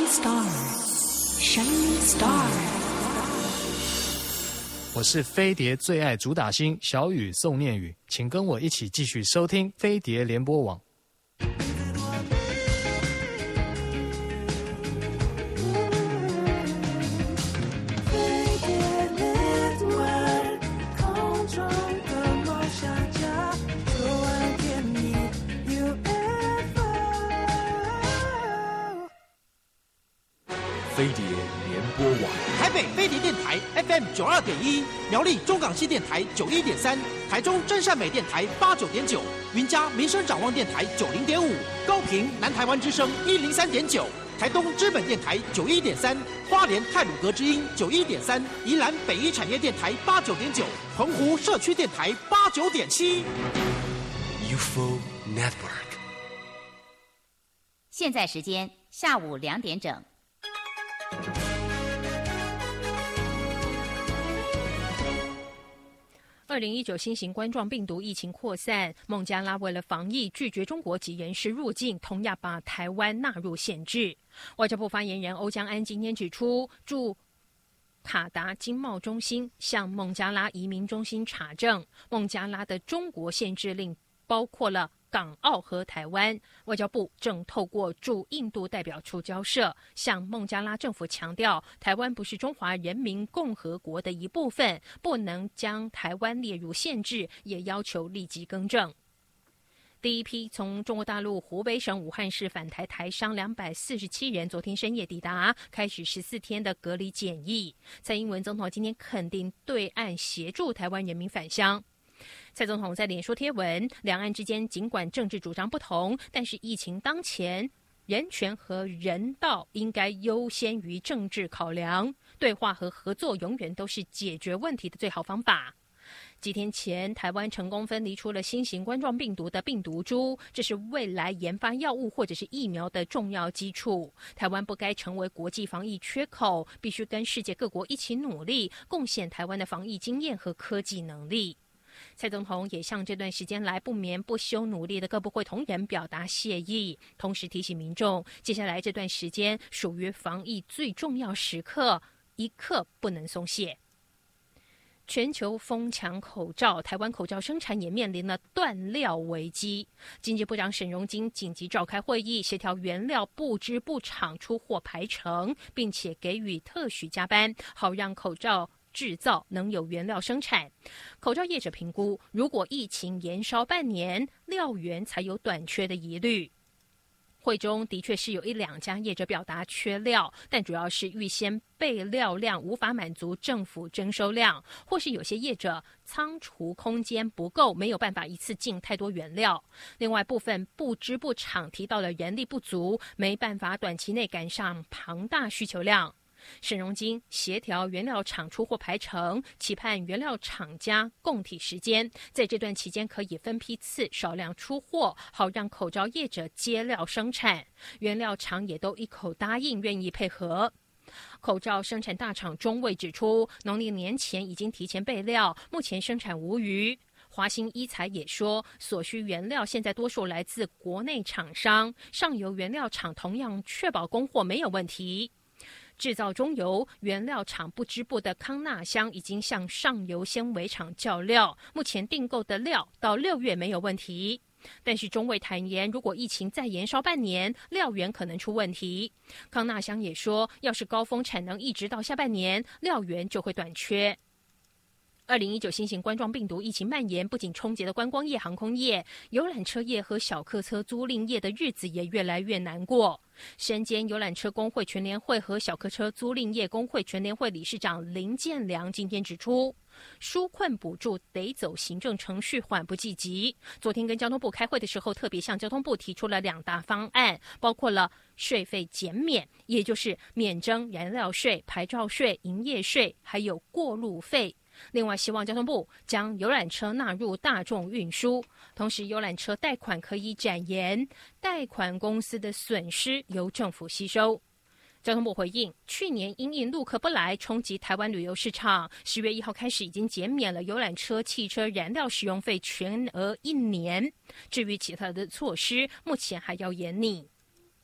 Shining Star。 我是飞碟最爱主打星小雨宋念宇，请跟我一起继续收听飞碟联播网。 飞碟联播网， 台北飞碟电台 FM 92.1，苗栗中港系电台91.3，台中真善美电台89.9，云嘉民生展望电台90.5，高屏南台湾之声103.9，台东知本电台91.3，花莲太鲁阁之音91.3，宜兰北一产业电台89.9，澎湖社区电台89.7。 UFO Network。 现在时间下午2点整。 2019新型冠状病毒疫情扩散，孟加拉为了防疫，拒绝中国籍人士入境，同样把台湾纳入限制。外交部发言人欧江安今天指出，驻卡达经贸中心向孟加拉移民中心查证，孟加拉的中国限制令包括了港澳和台湾。外交部正透过驻印度代表处交涉，向孟加拉政府强调，台湾不是中华人民共和国的一部分，不能将台湾列入限制，也要求立即更正。第一批从中国大陆湖北省武汉市返台台商247人昨天深夜抵达，开始14天的隔离检疫。蔡英文总统今天肯定对岸协助台湾人民返乡。蔡总统在脸书贴文，两岸之间尽管政治主张不同，但是疫情当前，人权和人道应该优先于政治考量，对话和合作永远都是解决问题的最好方法。几天前，台湾成功分离出了新型冠状病毒的病毒株，这是未来研发药物或者是疫苗的重要基础。台湾不该成为国际防疫缺口，必须跟世界各国一起努力，贡献台湾的防疫经验和科技能力。蔡总统也向这段时间来不眠不休努力的各部会同仁表达谢意，同时提醒民众，接下来这段时间属于防疫最重要时刻，一刻不能松懈。全球疯抢口罩，台湾口罩生产也面临了断料危机。经济部长沈荣津紧急召开会议，协调原料不织布厂出货排程，并且给予特许加班，好让口罩制造能有原料生产。口罩业者评估，如果疫情延烧半年，料源才有短缺的疑虑。会中的确是有1-2家业者表达缺料，但主要是预先备料量无法满足政府征收量，或是有些业者仓储空间不够，没有办法一次进太多原料。另外部分不织布厂提到了人力不足，没办法短期内赶上庞大需求量。沈荣津协调原料厂出货排程，期盼原料厂家共体时间，在这段期间可以分批次少量出货，好让口罩业者接料生产。原料厂也都一口答应，愿意配合。口罩生产大厂中卫指出，农历年前已经提前备料，目前生产无虞。华兴医材也说，所需原料现在多数来自国内厂商，上游原料厂同样确保供货没有问题。制造中游原料厂不织布的康纳香已经向上游纤维厂叫料，目前订购的料到6月没有问题。但是中卫坦言，如果疫情再延烧半年，料源可能出问题。康纳香也说，要是高峰产能一直到下半年，料源就会短缺。2019新型冠状病毒疫情蔓延，不仅冲击了观光业、航空业、游览车业和小客车租赁业的日子也越来越难过。身兼游览车工会全联会和小客车租赁业工会全联会理事长林建良今天指出，纾困补助得走行政程序，缓不济急。昨天跟交通部开会的时候，特别向交通部提出了2大方案，包括了税费减免，也就是免征燃料税、牌照税、营业税，还有过路费。另外，希望交通部将游览车纳入大众运输，同时游览车贷款可以展延，贷款公司的损失由政府吸收。交通部回应，去年因应陆客不来冲击台湾旅游市场，10月1号开始已经减免了游览车汽车燃料使用费全额1年，至于其他的措施，目前还要研拟。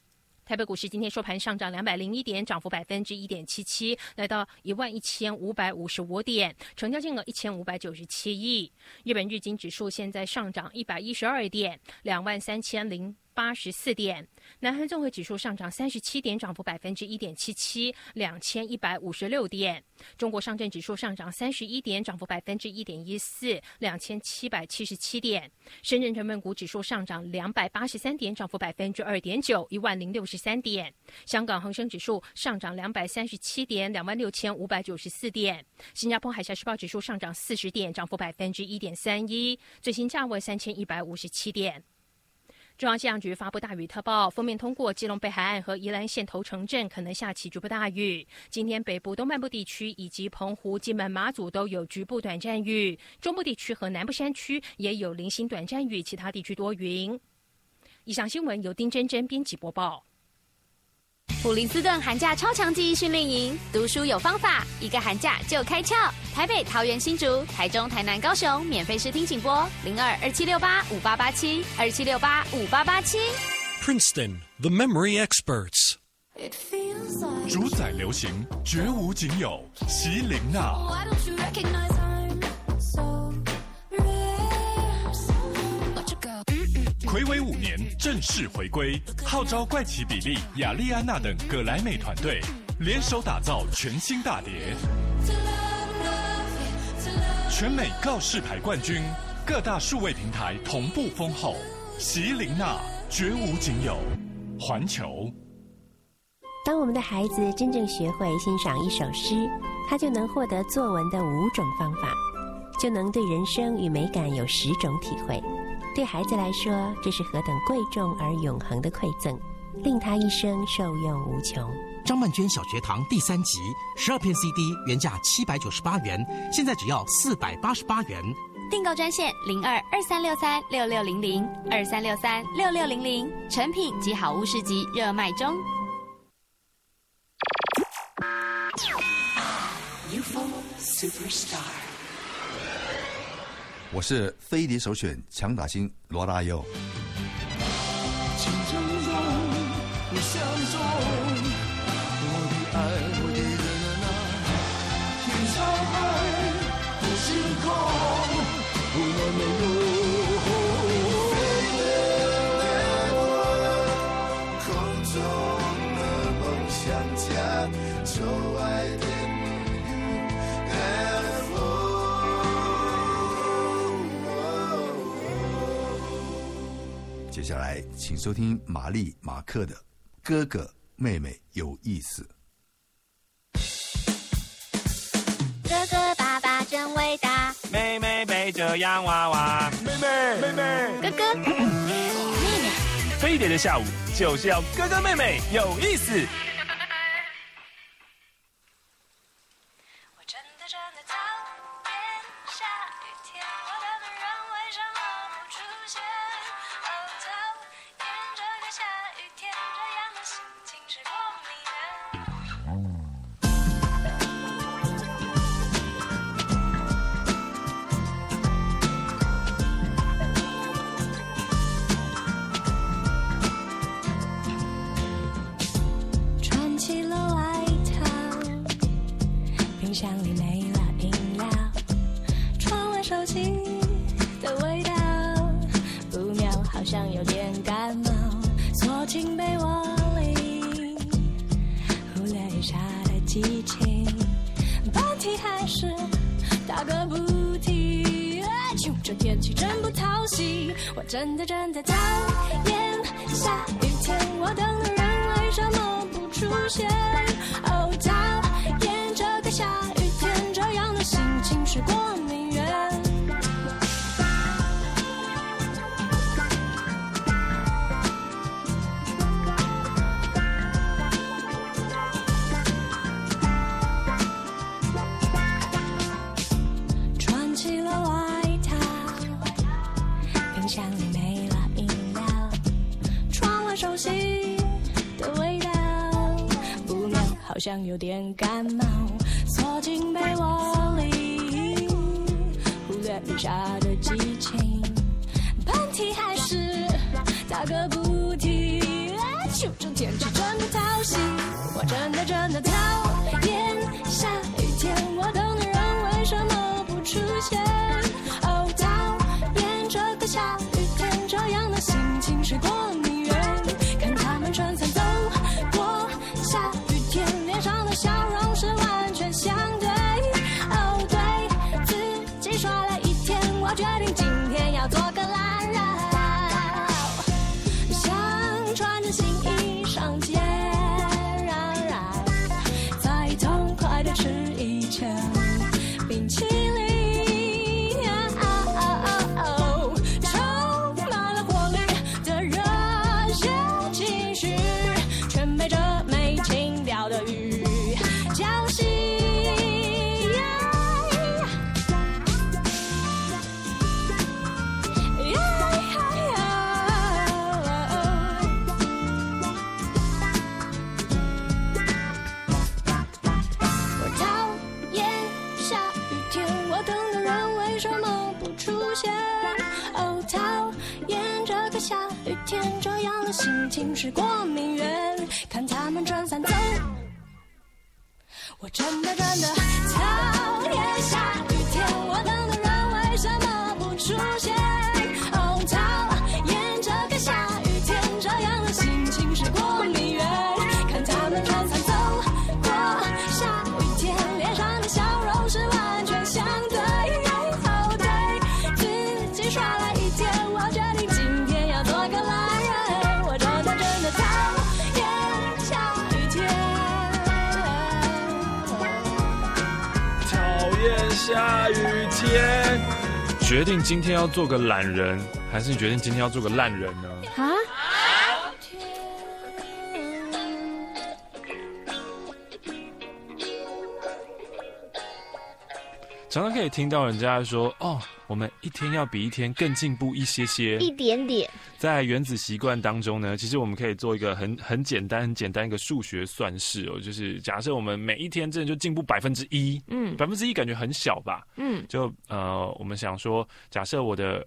台北股市今天收盘上涨201点，涨幅1.77%，来到11555点，成交金额1597亿。日本日经指数现在上涨112点，23084点。南韩综合指数上涨37点，涨幅1.77%， 2156点。中国上证指数上涨31点，涨幅1.14%， 2777点。深圳成分股指数上涨283点，涨幅2.9%， 1063点。香港恒生指数上涨237点，26594点。新加坡海峡时报指数上涨40点，涨幅1.31%，最新价位3157点。中央气象局发布大雨特报，锋面通过基隆北海岸和宜兰县头城镇可能下起局部大雨。今天北部东半部地区以及澎湖、金门、马祖都有局部短暂雨，中部地区和南部山区也有零星短暂雨，其他地区多云。以上新闻由丁真真编辑播报。 普林斯顿寒假超强记忆训练营，读书有方法，一个寒假就开窍。台北、桃园、新竹、台中、台南、高雄，免费试听请拨02-2768-5887 2768-5887。 Princeton, the memory experts. 主宰流行，绝无仅有，席琳娜。睽违5年正式回归，号召怪奇比利、雅丽安娜等葛莱美团队联手打造全新大碟，全美告示牌冠军，各大数位平台同步封后，席琳娜绝无仅有，环球。 当我们的孩子真正学会欣赏一首诗，他就能获得作文的5种方法，就能对人生与美感有10种体会。对孩子来说，这是何等贵重而永恒的馈赠，令他一生受用无穷。 张曼娟小学堂第3集，12片 CD 原价798元，现在只要488元。 订购专线02-2363-6600 2363-6600，成品及好物市集热卖中。 UFO Superstar。 我是飞碟首选强打星罗大佑。 情中中，我相中，我的爱，我的人啊，天上海，多星空，无奈没有空中的梦想家，就爱的接下来请收听玛丽马克的《哥哥妹妹有意思》。 哥哥爸爸真伟大， 妹妹背着洋娃娃， 妹妹哥哥妹妹。 飞碟的下午就是要哥哥妹妹有意思。 真的讨厌下雨天，我等的人为什么不出现？哦，讨厌这个下雨天，这样的心情是过敏源。穿起了外套，冰箱里没了饮料，窗外熟悉的味道，不妙，好像有点感冒，缩进被窝里，忽略雨下的激情，喷嚏还是打个不停， 咻，这简直真的讨喜。我真的讨厌下雨天，我等的人为什么不出现？哦，讨厌这个下雨天，这样的心情是过迷人。看他们撑伞走过下雨天，脸上的笑容是完全相对。哦，对自己说了一天，我决定今天要做个懒人，想穿着新衣上街，再痛快的吃一圈冰淇淋。充满了活力的热血情绪，全被这没情调的雨浇熄。我讨厌下雨天，我等的人为什么不出现？哦，讨厌这个下雨天，这样的心情是过敏源。看他们撑伞走，我真的讨厌下雨天，我等的人为什么不出现？哦，讨厌这个下雨天，这样的心情是过敏源。看他们撑伞走过下雨天，脸上的笑容是完全相对。哦，对自己耍了一天，我决定今天要做个懒人。我真的讨厌下雨天， 讨厌下雨天。决定今天要做个懒人，还是你决定今天要做个烂人呢？ 啊？ 常常可以听到人家说：“哦，我们一天要比一天更进步一些些， 一点点。” 在原子习惯当中呢，其实我们可以做一个很简单一个数学算式哦，就是假设我们每一天真的就进步1%，1%感觉很小吧？就我们想说，假设我的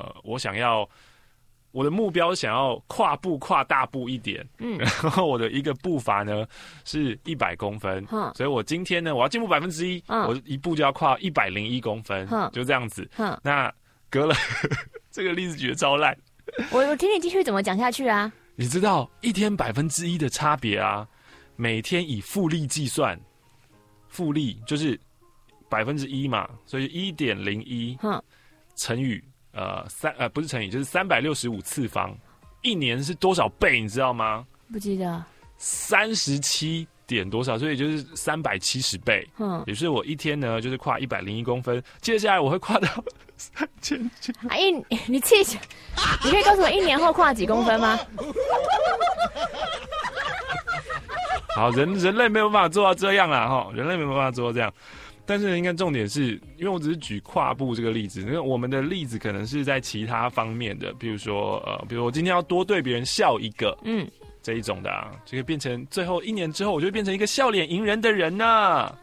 目标想要跨大步一点，然后我的一个步伐呢是100公分，所以我今天呢我要进步1%，我一步就要跨101公分，就这样子。那隔了这个例子举得超烂， 我听你继续怎么讲下去啊？ 你知道一天1%的差别啊？每天以复利计算，复利就是1%嘛，所以1.01乘以。不是乘以，就是365次方，一年是多少倍？你知道吗？ 不记得。 37点多少，所以就是370倍。也就是我一天呢，就是跨101公分，接下来我会跨到3000。 你气死！你可以告诉我1年后跨几公分吗？ 好，人类没有办法做到这样啦，哈，人类没有办法做到这样。但是应该重点是，因为我只是举跨步这个例子，因为我们的例子可能是在其他方面的，比如说我今天要多对别人笑一个，这一种的啊，就会变成最后1年之后，我就会变成一个笑脸迎人的人呢。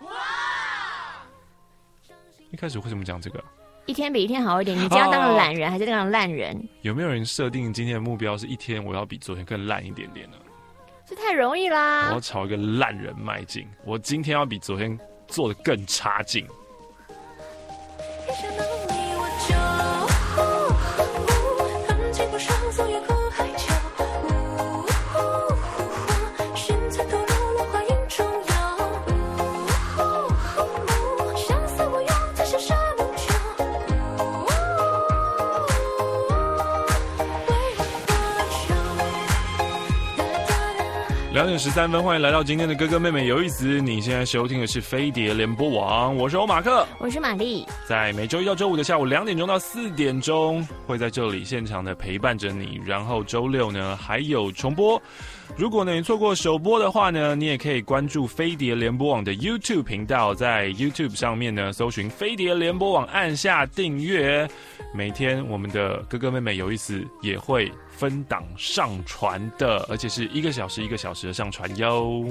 一开始为什么讲这个？一天比一天好一点，你今天要当个懒人还是当个烂人？有没有人设定今天的目标是一天我要比昨天更烂一点点呢？这太容易啦！我要朝一个烂人迈进，我今天要比昨天做得更差劲。2点13分，欢迎来到今天的哥哥妹妹有意思。你现在收听的是飞碟联播网，我是欧马克，我是玛丽。在每周一到周五的下午2点钟到4点钟，会在这里现场的陪伴着你。然后周六呢还有重播。如果呢你错过首播的话呢，你也可以关注飞碟联播网的 YouTube 频道，在 YouTube 上面呢搜寻飞碟联播网，按下订阅。每天我们的哥哥妹妹有意思也会分档上传的，而且是1个小时1个小时的上传哟。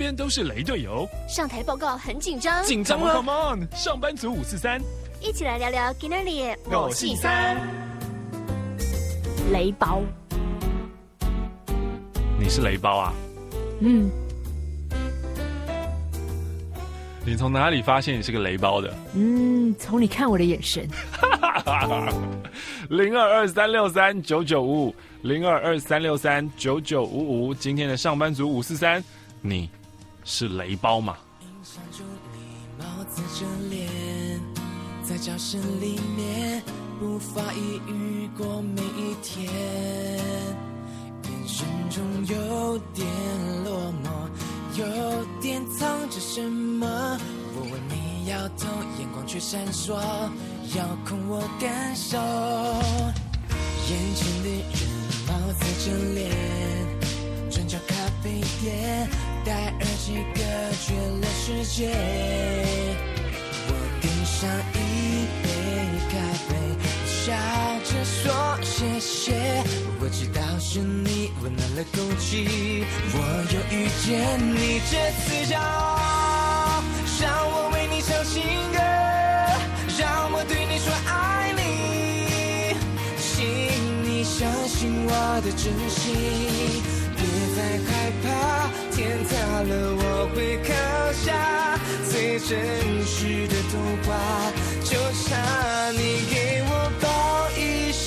边都是雷队友， 上台报告很紧张， 紧张了 ，Come on， 上班族543， 一起来聊聊今天里我姓3， 雷包。 你是雷包啊？ 嗯。 你从哪里发现你是个雷包的？ 从你看我的眼神。 0223639955，0223639955，今天的上班族543，你是雷包吗？ 帽子遮脸，在教室里面不发一语过每一天，眼神中有点落寞，有点藏着什么。我问你摇头，眼光却闪烁，遥控我感受。眼前的人帽子遮脸，转角咖啡店，戴耳机隔绝了世界。我点上一杯咖啡，笑着说谢谢。我知道是你温暖了空气，我又遇见你，这次骄傲，让我为你唱情歌，让我对你说爱你，请你相信我的真心，别再害怕，天塌了我会扛下，最真实的童话，就差你给我抱一下。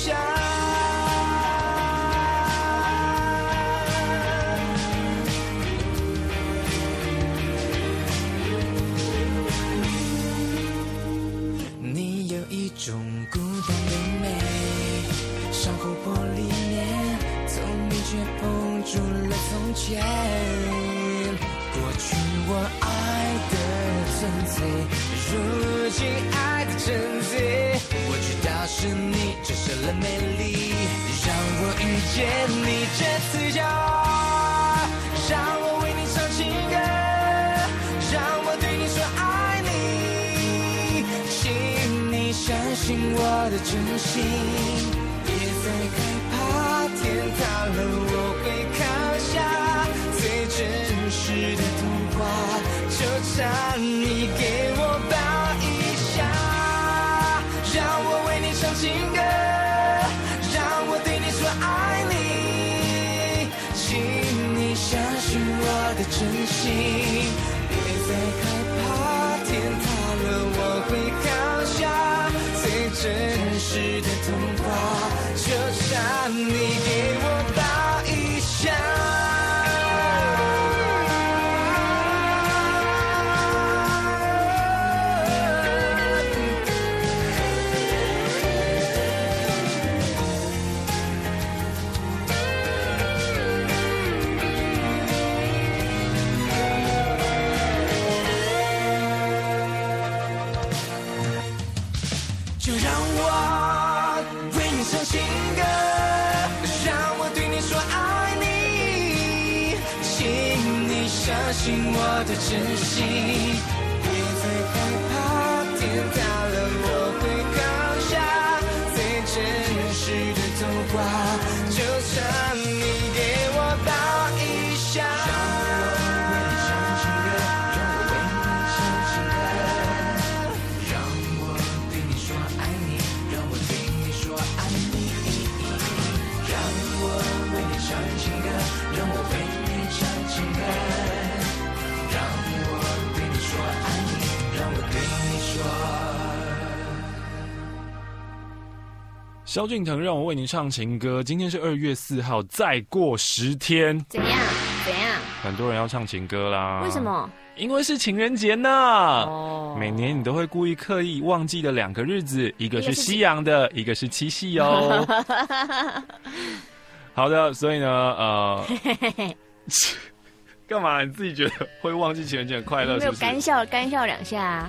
你有一种孤单的美，像琥珀里面透明却封住了从前，过去我爱的纯粹，如今爱的真醉。我知道是你折射了美丽，让我遇见你，这次骄傲，让我为你唱情歌，让我对你说爱你，请你相信我的真心，别再害怕，天塌了我会扛下，最真实的童话，就差你给我抱一下，让我为你唱情歌，让我对你说爱你，请你相信我的真心，别再害怕，天塌了我会扛下，最真实的童话，就差你给我抱一下。就让我为你唱情歌，让我对你说爱你，请你相信我的真心，别再害怕，天塌了我会扛下，最真实的童话，就差你给我抱一下。 萧敬腾让我为你唱情歌，今天是2月4号，再过10天， 怎样？ 很多人要唱情歌啦。 为什么？ 因为是情人节呢。每年你都会故意刻意忘记的2个日子，一个是西洋的，一个是七夕哦。好的，所以呢，干嘛？你自己觉得会忘记情人节很快乐？ 没有干笑2下啊。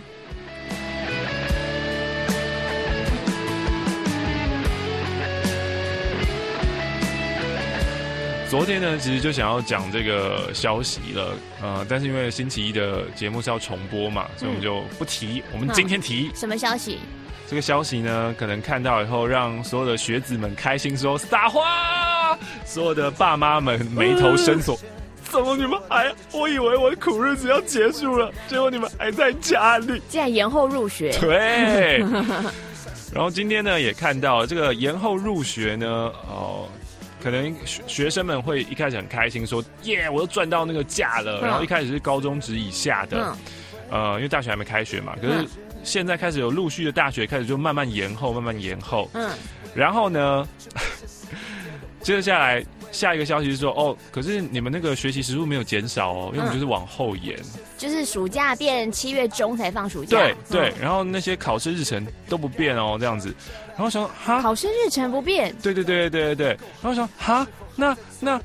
昨天呢，其实就想要讲这个消息了，但是因为星期一的节目是要重播嘛，所以我们就不提。我们今天提什么消息？ 这个消息呢，可能看到以后让所有的学子们开心说撒花，所有的爸妈们眉头深锁。 怎么你们还？我以为我的苦日子要结束了，结果你们还在家里， 竟然延后入学。 对。然后今天呢，也看到这个延后入学呢，可能学生们会一开始很开心，说耶，我又赚到那个假了。然后一开始是高中职以下的，因为大学还没开学嘛，可是现在开始有陆续的大学开始就慢慢延后，然后呢，接着下来下一个消息是说，可是你们那个学习时数没有减少哦，因为我们就是往后延， 就是暑假变7月中才放暑假。 对，然后那些考试日程都不变哦，这样子。然后想哈， 考试日程不变？ 对。然后想哈，那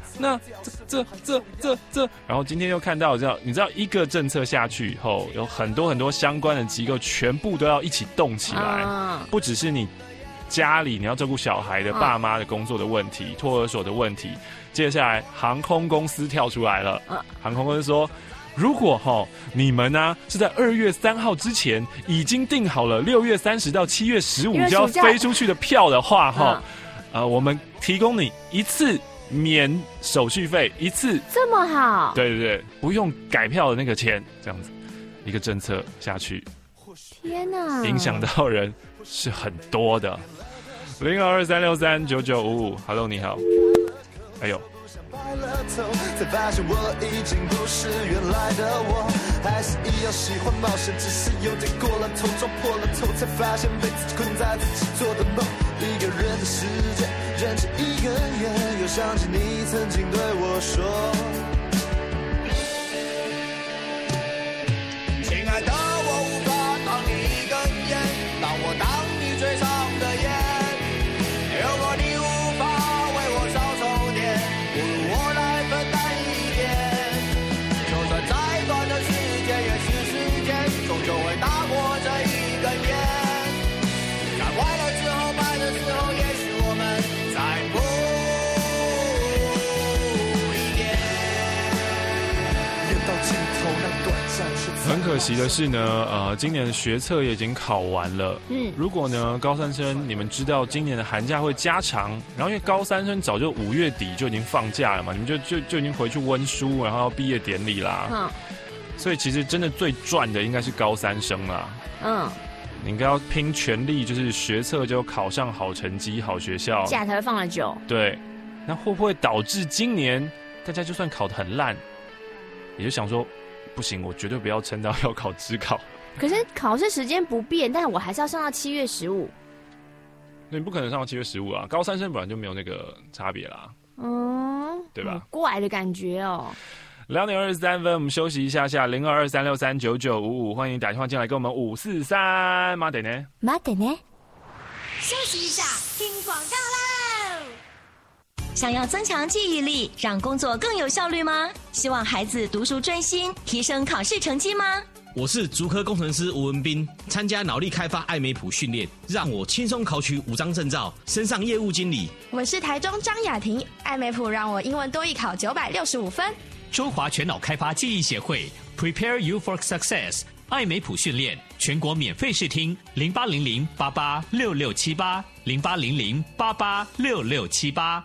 这，然后今天又看到你知道一个政策下去以后，有很多相关的机构全部都要一起动起来，不只是你家里你要照顾小孩的爸妈的工作的问题，托儿所的问题，接下来航空公司跳出来了，航空公司说，如果你们呢是在2月3号之前已经订好了6月30到7月15就要飞出去的票的话，我们提供你一次免手续费，一次这么好？ 对，不用改票的那个钱，这样子一个政策下去， 天哪， 影响到人是很多的。0223639955 ，Hello， 你好。哎呦。 才发现我已经不是原来的我，还是一样喜欢冒险，只是有点过了头，撞破了头，才发现被自己困在自己做的梦。一个人的世界，人是一个人，又想起你曾经对我说，亲爱的，我无法当你一根烟，当我当你最长的烟。如果你无法为我少抽点，不如我来分担一点。就算再短的时间也是时间，终究会大过这一根烟。在快乐之后慢的时候，也许我们再不一点。人到尽头那短暂是。 很可惜的是呢，今年的学测也已经考完了。如果呢高三生你们知道今年的寒假会加长，然后因为高三生早就5月底就已经放假了嘛，你们就已经回去温书，然后要毕业典礼啦。所以其实真的最赚的应该是高三生啦。你应该要拼全力，就是学测就考上好成绩、好学校， 假才会放得久。 对，那会不会导致今年大家就算考得很烂，也就想说，不行，我绝对不要撑到要考指考。 可是考试时间不变，但我还是要上到7月15。 你不可能上到7月15啊！高三生本来就没有那个差别啦。对吧？ 怪的感觉哦。 2点23分，我们休息一下下。0223639955，欢迎打电话进来跟我们543。马得呢？ 休息一下，听广告喽。 想要增强记忆力，让工作更有效率吗？希望孩子读书专心，提升考试成绩吗？ 我是竹科工程师吴文斌，参加脑力开发艾美普训练，让我轻松考取5张证照，升上业务经理。 我是台中张雅婷，艾美普让我英文多益考965分。 中华全脑开发记忆协会 Prepare You for Success 艾美普训练全国免费试听0800886678 0800886678。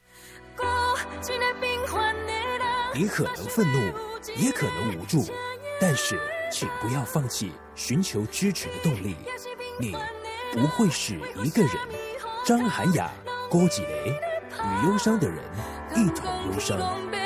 你可能愤怒，也可能无助，但是请不要放弃寻求支持的动力。你不会是一个人。张涵雅、郭启雷与忧伤的人一同忧伤。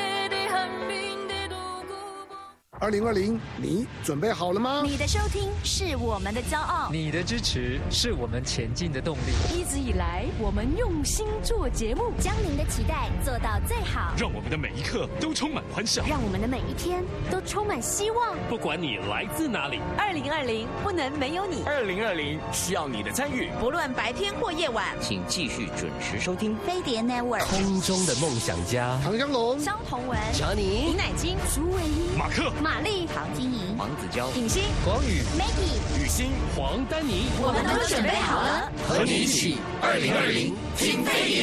2020，你准备好了吗？ 你的收听是我们的骄傲， 你的支持是我们前进的动力。 一直以来，我们用心做节目，将您的期待做到最好， 让我们的每一刻都充满欢笑， 让我们的每一天都充满希望。 不管你来自哪里 ，2020不能没有你。 2020需要你的参与， 不论白天或夜晚， 请继续准时收听飞碟 Network。 空中的梦想家， 唐香龙、 张宏文、 查尼、 林乃金、苏伟一、 马克、 玛丽、 唐晶莹、黄子佼、 景欣、 黄宇、 Maggie、 雨欣、黄丹妮， 我们都准备好了， 和你一起2020听飞碟。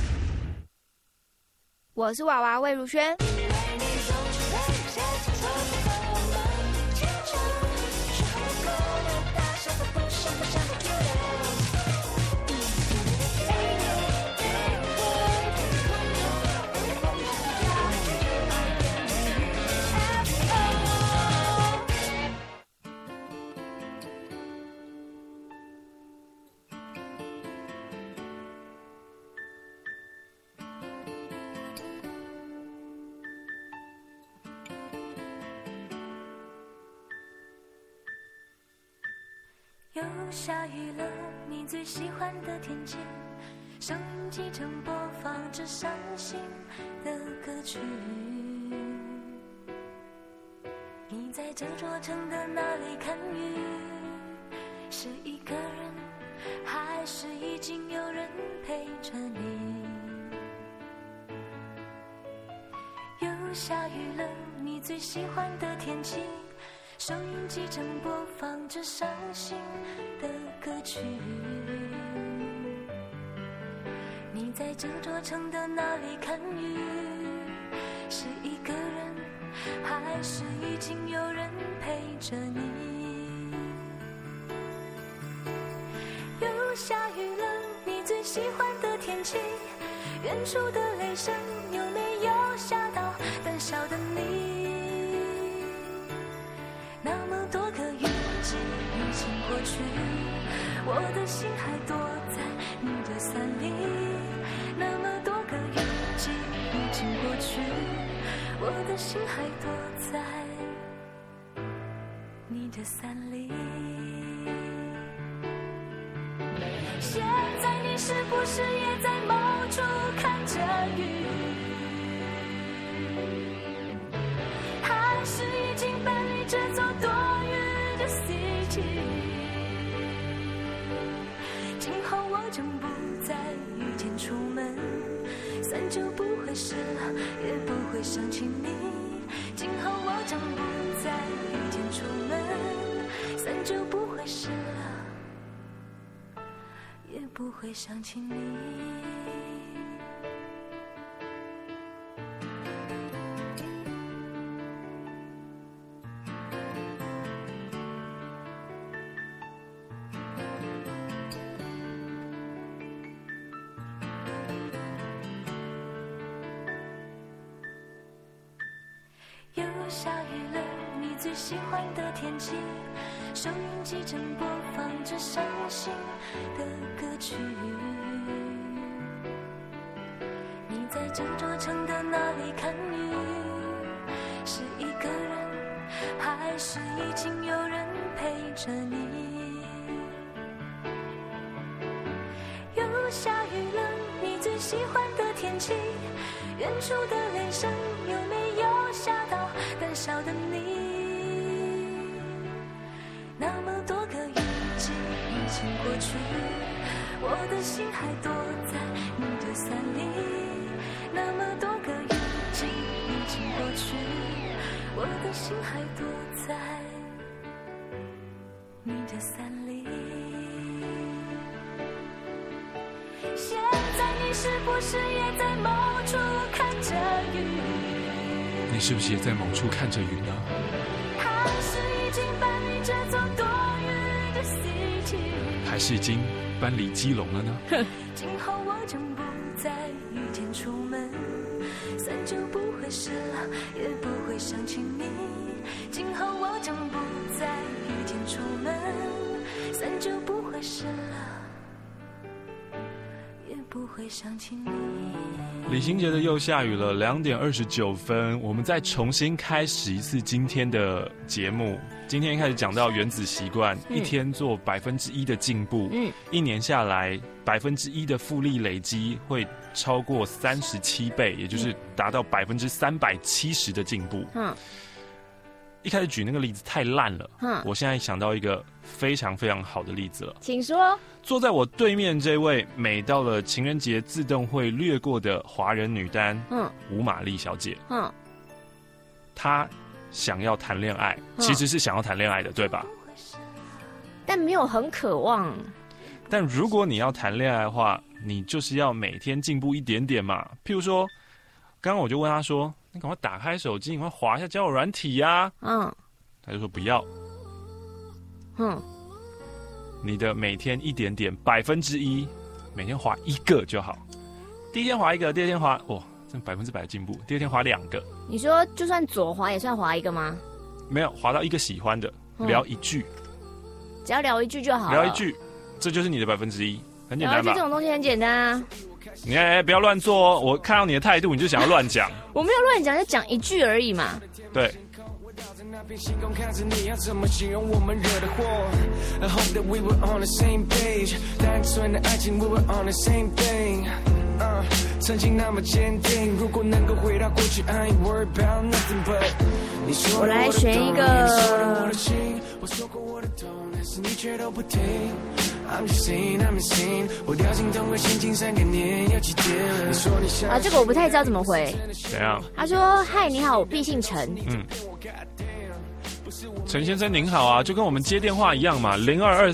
我是娃娃魏如萱。 又下雨了，你最喜欢的天气，收音机正播放着伤心的歌曲。你在这座城的哪里看雨？是一个人，还是已经有人陪着你？又下雨了，你最喜欢的天气，收音机正播放着伤心的歌曲。你在这座城的哪里看雨？是一个人，还是已经有人陪着你？又下雨了，你最喜欢的天气，远处的雷声有没有吓到胆小的你？那么多个雨季已经过去，我的心还躲在你的伞里。那么多个雨季已经过去，我的心还躲在你的伞里。现在你是不是也在某处看着雨？还是已经搬离这座多雨的 city？ 今后我将不再遇见出门，伞就不会湿了，也不会想起你。今后我将不再遇见出门，伞就不会湿了，也不会想起你。又下雨了，你最喜欢的天气，收音机正播放着伤心的歌曲。你在这座城的哪里看雨？是一个人，还是已经有人陪着你？又下雨了，你最喜欢的天气，远处的雷声有没有吓到胆小的你？那么多个雨季已经过去，我的心还躲在你的伞里。那么多个雨季已经过去，我的心还躲在你的伞里。现在你是不是也在某处看着雨？ 你是不是也在某处看着雨呢？ 还是已经搬离这座多雨的 city？ 还是已经搬离基隆了呢？ 今后我将不再遇见出门，伞就不会湿了，也不会想起你。今后我将不再遇见出门，伞就不会湿了，也不会想起你。 李心洁的又下雨了，2点29分，我们再重新开始一次今天的节目。今天开始讲到原子习惯，一天做1%的进步，1年下来1%的复利累积会超过37倍，也就是达到370%的进步。一开始举那个例子太烂了，我现在想到一个非常非常好的例子了， 请说。 坐在我对面这位，每到了情人节自动会略过的华人女单，吴玛丽小姐，她想要谈恋爱，其实是想要谈恋爱的，对吧？ 但没有很渴望。 但如果你要谈恋爱的话，你就是要每天进步一点点嘛。譬如说，刚刚我就问她说：“你赶快打开手机，你快滑一下交友软体呀。”她就说不要。你的每天一点点1%，每天滑1个就好。第一天滑1个，第二天滑，哇，这100%的进步。第二天滑2个。你说就算左滑也算滑1个吗？ 没有，滑到一个喜欢的，聊1句， 只要聊1句就好了。 聊1句，这就是你的1%，很简单吧？ 聊1句这种东西很简单啊。 你不要乱做哦！我看到你的态度，你就想要乱讲。 我没有乱讲，就讲1句而已嘛。 对， 那边星空看着你要怎么形容我们惹的祸 I hope that we were on the same page 单纯的爱情 we were on the same thing 曾经那么坚定如果能够回到过去 I ain't worried about nothing but 你说我来选一个我说过我的痛但是你却都不听 I'm just saying I'm insane 我掉进同个心情3个年要几天你说你想这个我不太知道怎么回怎样他说嗨你好我毕姓陈陈先生您好啊就跟我们接电话一样嘛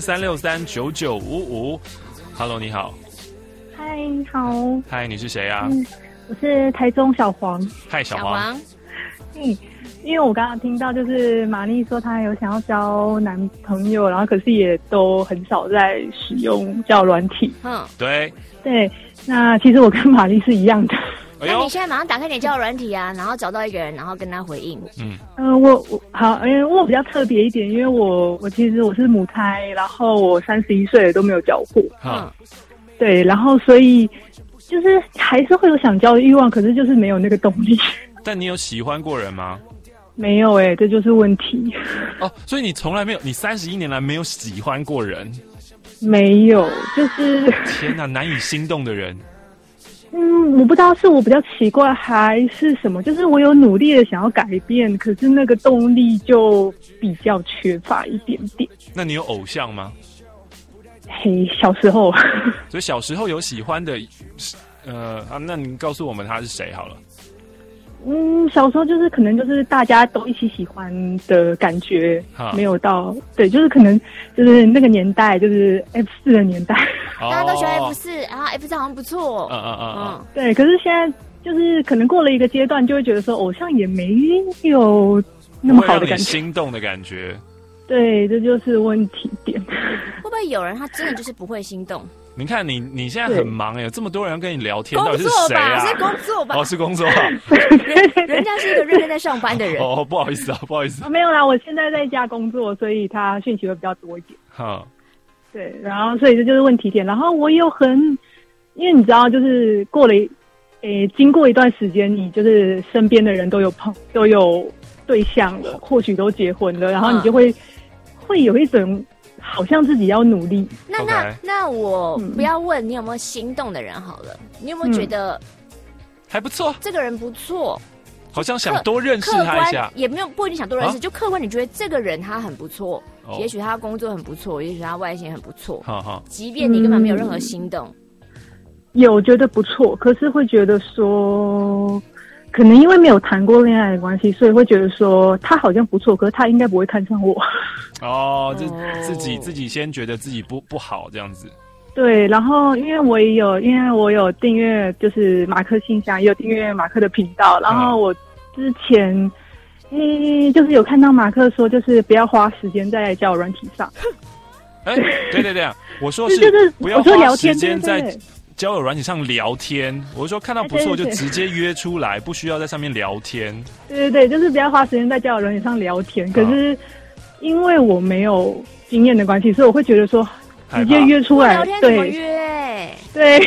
0223639955 Hello 你好嗨你好嗨你是谁啊我是台中小黄嗨小黄因为我刚刚听到就是玛丽说她有想要交男朋友然后可是也都很少在使用交友软体对那其实我跟玛丽是一样的那你现在马上打开你的交友软体啊然后找到一个人然后跟他回应我好因为我比较特别一点因为我其实我是母胎然后我31岁了都没有交过对然后所以就是还是会有想交的欲望可是就是没有那个动力但你有喜欢过人吗没有这就是问题所以你从来没有你31年来没有喜欢过人没有就是天哪难以心动的人我不知道是我比较奇怪还是什么就是我有努力的想要改变可是那个动力就比较缺乏一点点那你有偶像吗小时候所以小时候有喜欢的那你告诉我们他是谁好了小时候就是可能就是大家都一起喜欢的感觉没有到对就是可能就是那个年代就是 F4 的年代大家都喜欢 F4 然后 F4 好像不错对可是现在就是可能过了一个阶段就会觉得说偶像也没有那么好的感觉会让你心动的感觉对这就是问题点会不会有人他真的就是不会心动你看你现在很忙有这么多人要跟你聊天到底是谁啊是工作吧是工作啊人家是一个认真在上班的人不好意思没有啦我现在在家工作所以他讯息会比较多一点对然后所以这就是问题点然后我有因为你知道就是过了经过一段时间你就是身边的人都有对象了或许都结婚了然后你就会有一种好像自己要努力那我不要问你有没有心动的人好了你有没有觉得还不错这个人不错好像想多认识他一下也没有不一定想多认识就客观你觉得这个人他很不错也许他工作很不错也许他外形很不错即便你根本没有任何心动有觉得不错可是会觉得说可能因为没有谈过恋爱的关系所以会觉得说他好像不错可是他应该不会看上我就自己先觉得自己不好这样子对然后因为我有订阅就是马克信箱也有订阅马克的频道然后我之前就是有看到马克说就是不要花时间在交友软体上对我说是不要花时间在交友软体上聊天我说看到不错就直接约出来不需要在上面聊天对就是不要花时间在交友软体上聊天可是因为我没有经验的关系所以我会觉得说直接约出来聊天怎么约对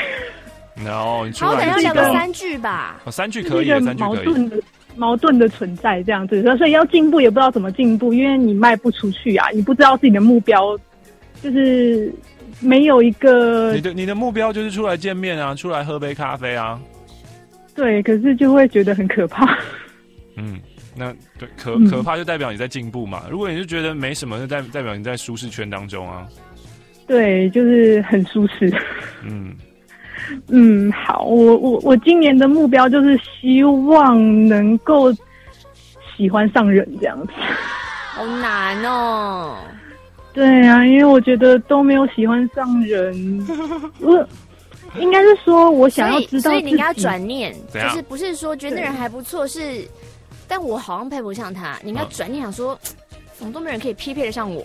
no 你出来可能要聊个3句吧 3句可以3句可以矛盾的存在这样子所以要进步也不知道怎么进步因为你迈不出去啊你不知道自己的目标就是没有一个你的目标就是出来见面啊出来喝杯咖啡啊对可是就会觉得很可怕那对可怕就代表你在进步嘛如果你就觉得没什么就代表你在舒适圈当中啊对就是很舒适好我今年的目标就是希望能够喜欢上人这样子好难哦对啊因为我觉得都没有喜欢上人我应该是说我想要知道所以你应该转念就是不是说觉得那人还不错是但我好像配不上他你应该转念想说怎么都没人可以匹配得上我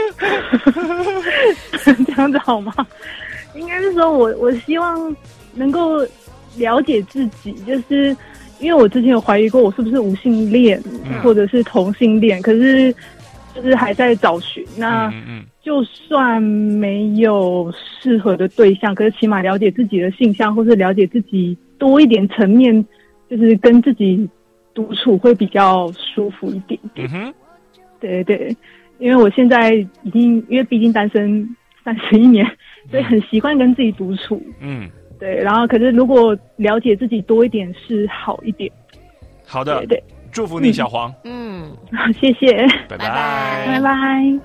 这样子好吗应该是说我希望能够了解自己就是因为我之前有怀疑过我是不是无性恋或者是同性恋可是就是还在找寻那就算没有适合的对象可是起码了解自己的性向或是了解自己多一点层面就是跟自己独处会比较舒服一点点对对，因为我现在已经因为毕竟单身31年，所以很习惯跟自己独处。嗯，对。然后可是如果了解自己多一点是好一点。 好的，对，祝福你，小黄。 嗯，谢谢， 拜拜， 拜拜。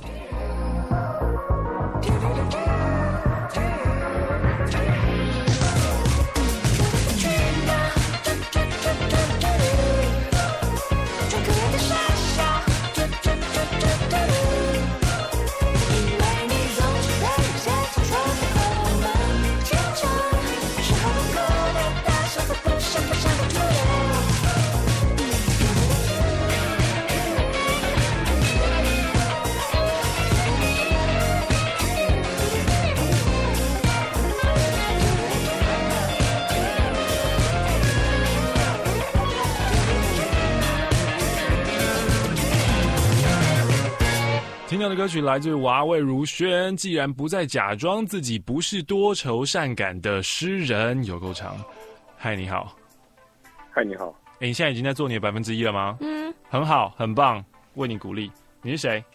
听到的歌曲来自娃魏如萱，既然不再假装自己不是多愁善感的诗人，有够长。嗨，你好。 嗨，你好。 你现在已经在做你的1%了吗？嗯，很好，很棒，为你鼓励。你是谁？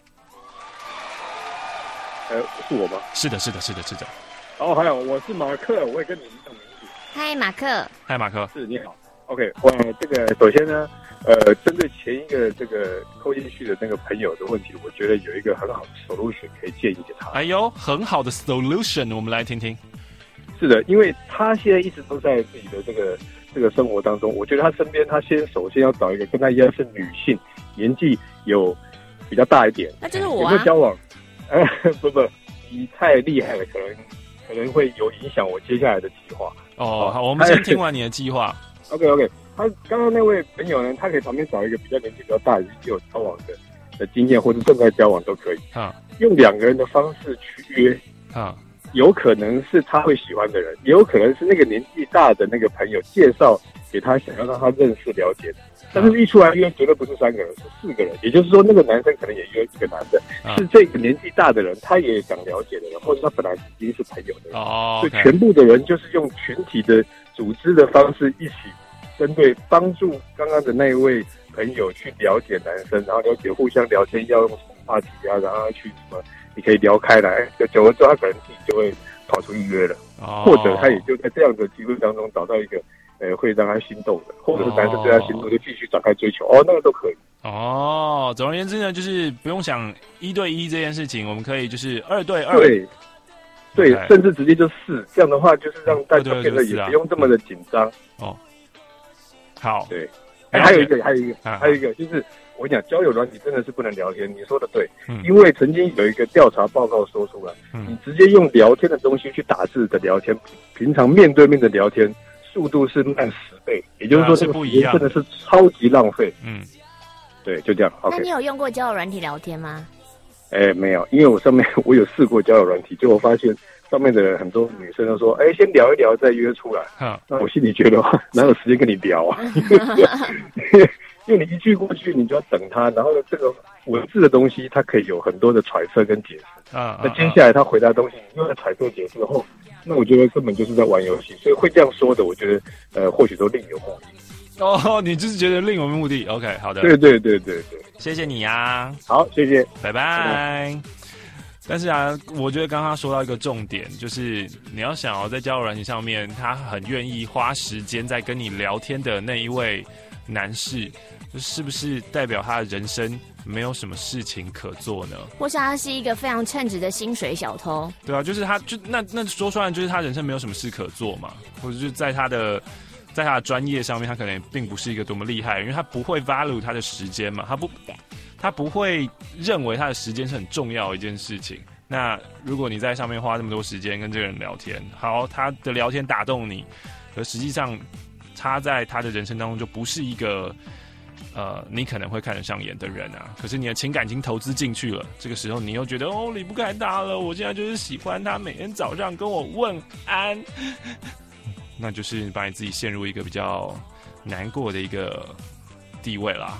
是我吗？ 是的。 哦，还有，我是马克，我也跟你一样名字。 嗨，马克。 嗨，马克。 是，你好。OK， 我这个首先呢，针对前一个这个扣进去的那个朋友的问题，我觉得有一个很好的 solution 可以建议给他。 哎呦，很好的 solution， 我们来听听。 是的，因为他现在一直都在自己的这个生活当中，我觉得他身边，他首先要找一个跟他一样是女性，年纪有比较大一点。 那就是我有没有交往？不，你太厉害了，可能会有影响我接下来的计划。 哦，好，我们先听完你的计划。 OK， 他刚刚那位朋友呢，他可以旁边找一个比较年纪比较大、已经有交往的经验，或者正在交往都可以。用2个人的方式去约。有可能是他会喜欢的人，也有可能是那个年纪大的那个朋友介绍给他，想要让他认识了解的。但是一出来约绝对不是3个人，是4个人。也就是说，那个男生可能也约1个男的，是这个年纪大的人，他也想了解的人，或者他本来已经是朋友的人。所以全部的人就是用群体的组织的方式一起。针对帮助刚刚的那一位朋友去了解男生，然后了解互相聊天要用什么话题啊，然后去什么，你可以聊开来，久了之后他可能自己就会跑出去约了，或者他也就在这样的机会当中找到一个会让他心动的，或者是男生对他心动就继续展开追求，那个都可以。 总而言之呢，就是不用想1对1这件事情，我们可以就是2对2。 对，甚至直接就4，这样的话就是让大家变得也不用这么的紧张。 好， 对，还有一个，就是我跟你讲，交友软体真的是不能聊天。你说的对，因为曾经有一个调查报告说出来，你直接用聊天的东西去打字的聊天，平常面对面的聊天速度是慢10倍，也就是说这个时间真的是超级浪费。对，就这样。 那你有用过交友软体聊天吗？ 没有，因为我有试过交友软体，结果发现。上面的很多女生都说：“先聊一聊，再约出来。”那我心里觉得哪有时间跟你聊啊？因为你一句过去，你就要等他，然后这个文字的东西，它可以有很多的揣测跟解释。那接下来他回答的东西，你又在揣测解释后，那我觉得根本就是在玩游戏。所以会这样说的，我觉得或许都另有目的。 你就是觉得另有目的 ？OK， 好的。 对， 谢谢你呀。 好，谢谢， 拜拜。但是啊，我觉得刚刚说到一个重点，就是你要想在交友软件上面，他很愿意花时间在跟你聊天的那一位男士，是不是代表他的人生没有什么事情可做呢？ 或是他是一个非常称职的薪水小偷？ 对啊，就是他那说出来就是他人生没有什么事可做嘛，或者就是在他的专业上面，他可能并不是一个多么厉害，因为他不会 value 他的时间嘛，他不会认为他的时间是很重要的一件事情。那如果你在上面花这么多时间跟这个人聊天，好，他的聊天打动你，可实际上他在他的人生当中就不是一个你可能会看得上眼的人啊。可是你的情感已经投资进去了，这个时候你又觉得离不开他了，我现在就是喜欢他，每天早上跟我问安，那就是把你自己陷入一个比较难过的一个地位啦。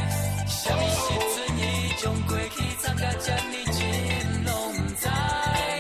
什么时阵伊将过去藏甲这呢真拢知？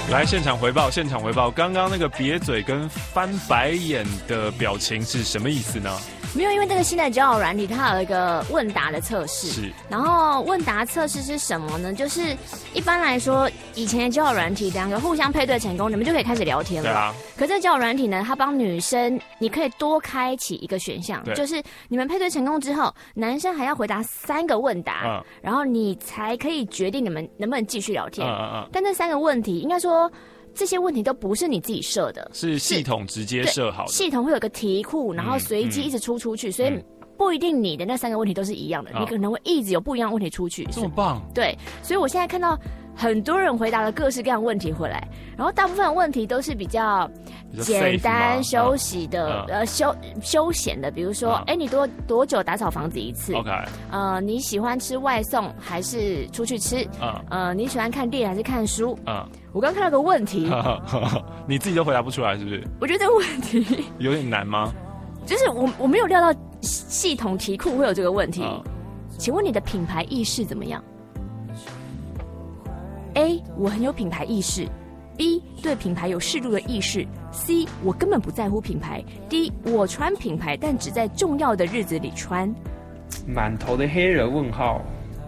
来现场回报，刚刚那个瘪嘴跟翻白眼的表情是什么意思呢？ 没有，因为这个新的交友软体它有一个问答的测试， 是。 然后问答测试是什么呢？就是一般来说，以前的交友软体，两个互相配对成功，你们就可以开始聊天了。对啊。可这交友软体呢，它帮女生，你可以多开启一个选项，就是你们配对成功之后，男生还要回答3个问答，然后你才可以决定你们能不能继续聊天。但这3个问题，应该说。这些问题都不是你自己设的， 是系统直接设好的。 系统会有个题库，然后随机一直出去，所以不一定你的那3个问题都是一样的，你可能会一直有不一样的问题出去。 这么棒！对， 所以我现在看到很多人回答了各式各样的问题回来，然后大部分的问题都是比较简单、休息的，休闲的，比如说，你多久打扫房子一次 ？OK， 你喜欢吃外送还是出去吃？你喜欢看电影还是看书？我刚看到个问题， 你自己都回答不出来，是不是？ 我觉得这个问题有点难吗？ 就是我没有料到系统题库会有这个问题。请问你的品牌意识怎么样 ？A. 我很有品牌意识 ；B. 对品牌有适度的意识 ；C. 我根本不在乎品牌 ；D. 我穿品牌，但只在重要的日子里穿。 满头的黑人问号。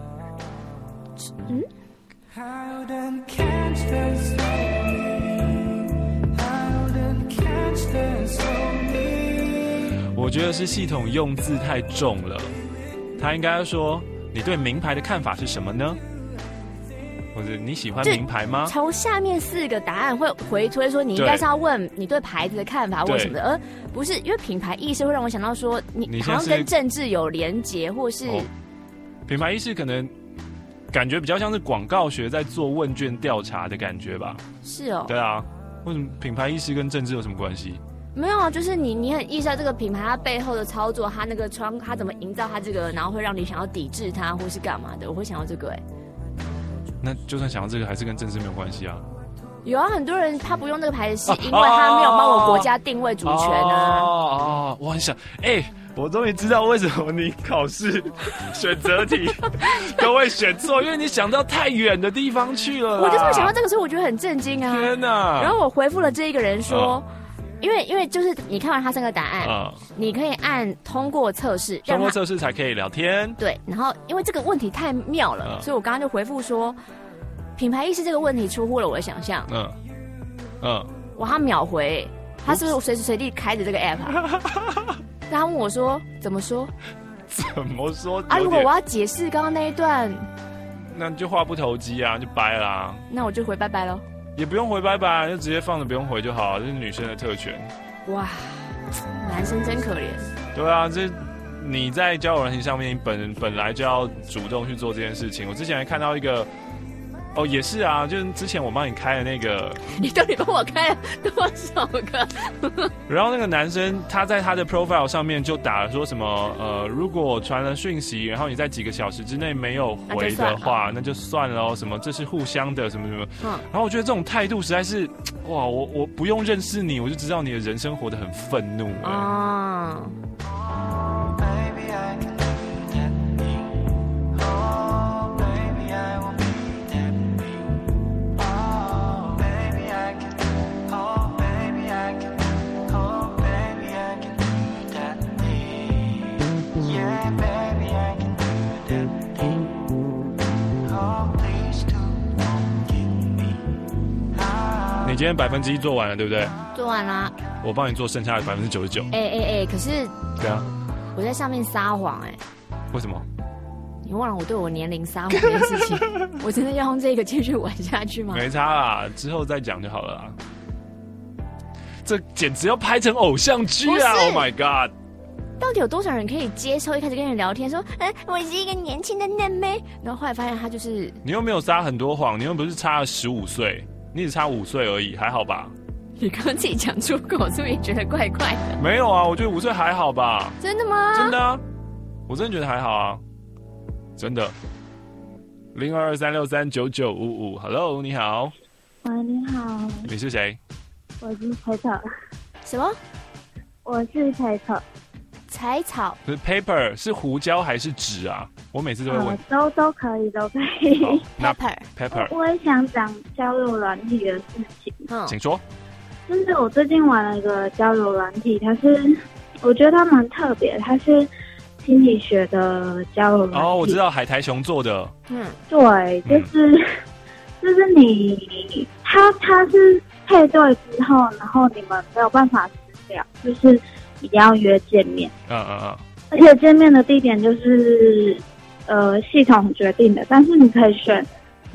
我觉得是系统用字太重了，他应该说你对名牌的看法是什么呢？或者你喜欢名牌吗？ 从下面4个答案会回推说你应该是要问你对牌子的看法或什么的，而不是因为品牌意识会让我想到说你好像跟政治有连结，或是品牌意识可能感觉比较像是广告学在做问卷调查的感觉吧？ 是哦， 对啊，为什么品牌意识跟政治有什么关系？ 没有啊，就是你很意识到这个品牌它背后的操作，它那个它怎么营造它这个，然后会让你想要抵制它或是干嘛的，我会想到这个那就算想到这个，还是跟政治没有关系啊？ 有啊，很多人他不用这个牌子是因为他没有帮我国家定位主权啊。 我很想我终于知道为什么你考试选择题都会选错，因为你想到太远的地方去了。 我就是会想到这个，所以我觉得很震惊啊！ 天哪！ 然后我回复了这一个人说，因为就是你看完他3个答案，你可以按通过测试， 通过测试才可以聊天。 对，然后因为这个问题太妙了，所以我刚刚就回复说，品牌意识这个问题出乎了我的想象。哇，他秒回，他是不是随时随地开着这个 app 啊？他问我说：“怎么说？ 怎么说？ 啊，如果我要解释刚刚那一段， 那你就话不投机啊，就掰啦。 那我就回拜拜咯。 也不用回拜拜，就直接放着不用回就好，这是女生的特权。 哇，男生真可怜。 对啊，这你在交友软件上面本来就要主动去做这件事情。我之前还看到一个。也是啊，就是之前我帮你开的那个， 你到底帮我开了多少个？ 然后那个男生他在他的 profile 上面就打了说什么如果传了讯息，然后你在几个小时之内没有回的话，那就算了哦，什么这是互相的什么什么。然后我觉得这种态度实在是，哇，我不用认识你，我就知道你的人生活得很愤怒你今天1%做完了，对不对？ 做完啦。 我帮你做剩下的99%。 可是对啊， 我在上面撒谎为什么？ 你忘了我对我年龄撒谎这件事情？我真的要用这个继续玩下去吗？ 没差啦，之后再讲就好了啦。这简直要拍成偶像剧啊 ！Oh my god！ 到底有多少人可以接受一开始跟人聊天说，我是一个年轻的嫩妹，然后后来发现他就是…… 你又没有撒很多谎，你又不是差了15岁。你只差5岁而已，还好吧？ 你刚刚自己讲出口，是不是也觉得怪怪的？ 没有啊，我觉得5岁还好吧。 真的吗？ 真的啊，我真的觉得还好啊，真的。0223639955 ，Hello， 你好。 喂，你好。 你是谁？ 我是彩彩。 什么？ 我是彩彩。 采草不是 paper 是胡椒还是纸啊？我每次都会问。 都可以，都可以。 Pepper， 我也想讲交友软体的事情。 请说。 就是我最近玩了一个交友软体，我觉得它蛮特别，它是心理学的交友软体。 哦，我知道海苔熊做的。 对，就是你，它是配对之后，然后你们没有办法私聊，就是一定要约见面。而且见面的地点就是系统决定的，但是你可以选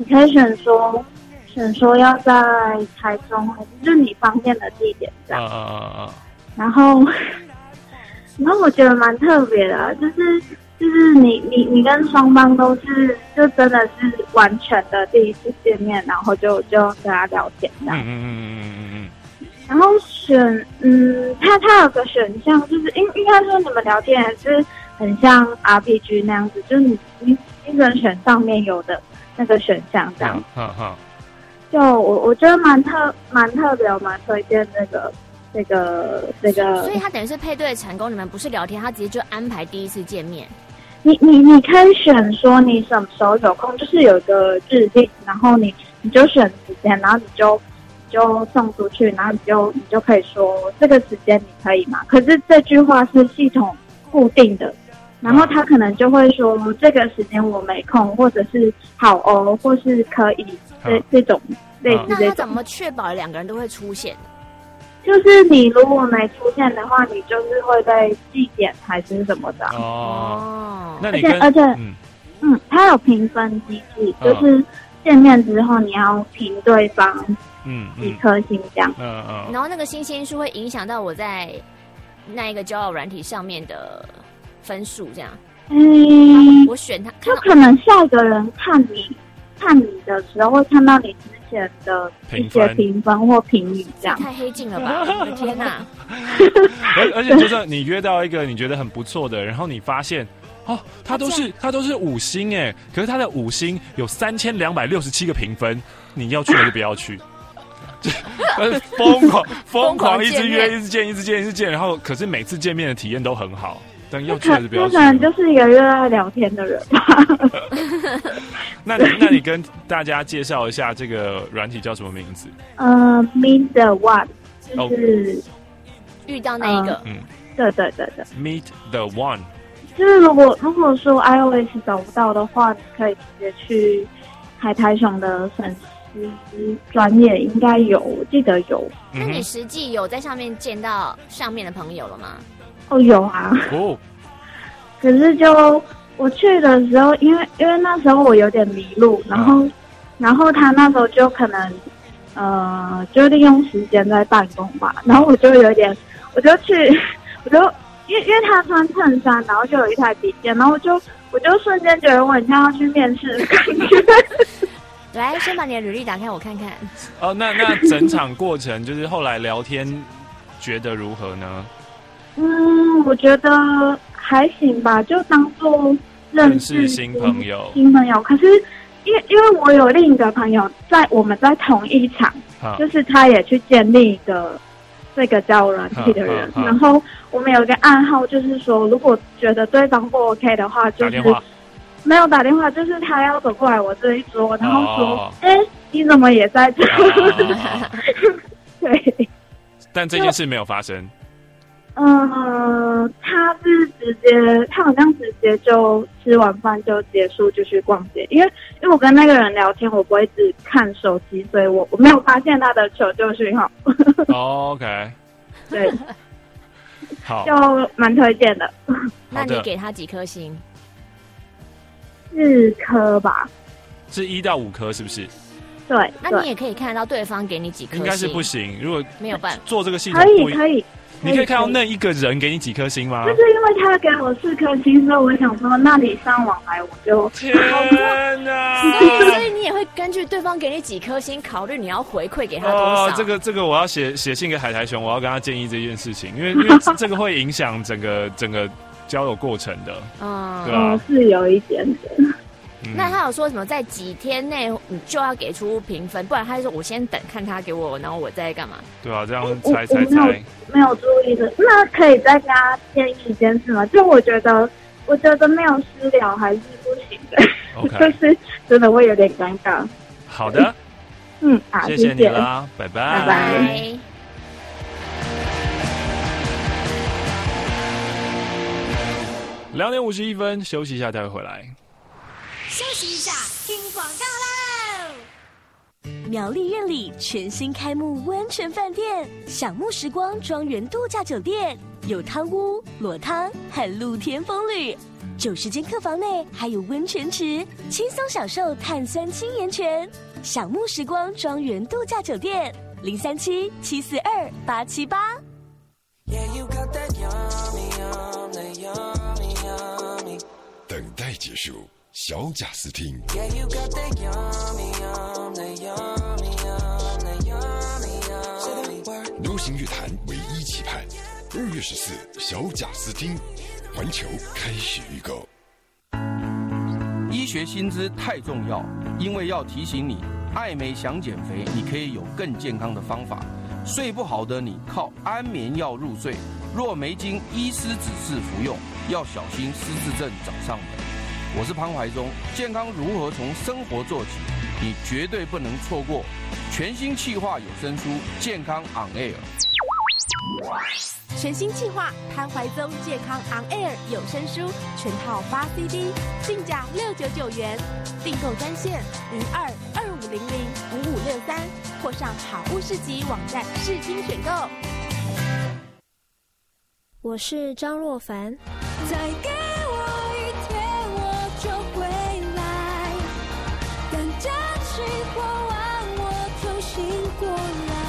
说要在台中，就是你方便的地点这样。然后我觉得蛮特别的，就是你跟双方都是就真的是完全的第一次见面，然后就跟他聊天这样。然后它有个选项，就是应该说你们聊天还是很像 RPG 那样子，就是你一个人选上面有的那个选项这样。就我觉得蛮特别，我蛮推荐这个。 所以他等于是配对成功，你们不是聊天，他直接就安排第一次见面。 你可以选说你什么时候有空，就是有一个日历，然后你就选时间，然后你就送出去，然后你就可以说这个时间你可以吗？可是这句话是系统固定的，然后他可能就会说这个时间我没空，或者是好哦，或是可以这种类似这种。 那他怎么确保两个人都会出现？ 就是你如果没出现的话，你就是会被记点还是什么的。 那你而且它有评分机制，就是见面之后你要评对方几颗星这样。 然后那个星星数会影响到我在那一个交友软体上面的分数，这样。我选他， 就可能下一个人看你的时候会看到你之前的一些评分或评语，这样。 太黑镜了吧！我的天哪！ 而且就算你约到一个你觉得很不错的，然后你发现他都是5星哎，可是他的5星有3267个评分，你要去还是不要去？疯狂一直约，一直见，然后可是每次见面的体验都很好。但要去还是不要去？ 他可能就是一个热爱聊天的人吧。 那你跟大家介绍一下这个软体叫什么名字 ？Meet the One， 就是遇到那一个。 对。 Meet the One， 就是如果说 iOS 找不到的话，你可以直接去海苔熊的粉丝专页，应该有，我记得有。 那你实际有在上面见到上面的朋友了吗？ 有啊。可是就我去的时候，因为那时候我有点迷路，然后他那时候就可能就利用时间在办公吧，然后我就因为他穿衬衫，然后就有一台笔电，然后我就瞬间觉得我很像要去面试的感觉。 来，先把你的履历打开，我看看。 那整场过程就是后来聊天，觉得如何呢？ 我觉得还行吧，就当做认识新朋友。 可是因为我有另一个朋友我们在同一场，就是他也去建立一个这个交友软体的人，然后我们有一个暗号，就是说如果觉得对方不 OK 的话，就是没有打电话，就是他要走过来我这一桌，然后说你怎么也在这？对。 但这件事没有发生。 他好像直接就吃完饭就结束就去逛街，因为我跟那个人聊天，我不会只看手机，所以我没有发现他的求救讯号。 OK， 对， 好， 就蛮推荐的。 那你给他几颗星 ？4颗吧。 是1到5颗，是不是？ 对。 那你也可以看到对方给你几颗星。 应该是不行，如果没有办法做这个系统可以。 你可以看到那一个人给你几颗星吗？ 就是因为他给我4颗星，所以我想说，那礼尚往来，我就天哪！ 所以你也会根据对方给你几颗星，考虑你要回馈给他多少。 这个我要写信给海苔熊，我要跟他建议这件事情，因为这个会影响整个交友过程的。 对啊，是有一点的。 那他有说什么在几天内你就要给出评分，不然他就说我先等看他给我，然后我再干嘛？ 对啊，这样我没有注意的。那可以再跟他建议一件事吗？就我觉得没有私聊还是不行的， okay. 就是真的会有点尴尬。 好的， 好， 谢谢你啦，拜拜， 拜拜。 2点51分，休息一下，待会回来。 休息一下，听广告喽！ 苗栗苑里全新开幕温泉饭店享沐时光庄园度假酒店，有汤屋、裸汤和露天风吕，90间客房内还有温泉池，轻松享受碳酸氢盐泉。享沐时光庄园度假酒店，037-742-878。 等待结束，小贾斯汀。流行乐坛唯一期盼，2月14，小贾斯汀，环球开始预购。 医学新知太重要，因为要提醒你，爱美想减肥，你可以有更健康的方法。睡不好的你靠安眠药入睡，若没经医师指示服用，要小心失智症找上门。我是潘怀宗，健康如何从生活做起？你绝对不能错过全新企划有声书《健康 On Air》。 全新企划潘怀宗健康 On Air 有声书全套8 CD， 定价699元，订购专线02-2500-5563，或上好物市集网站视听选购。 我是张若凡。 再给我一天，我就回来，等假期过完，我就醒过来。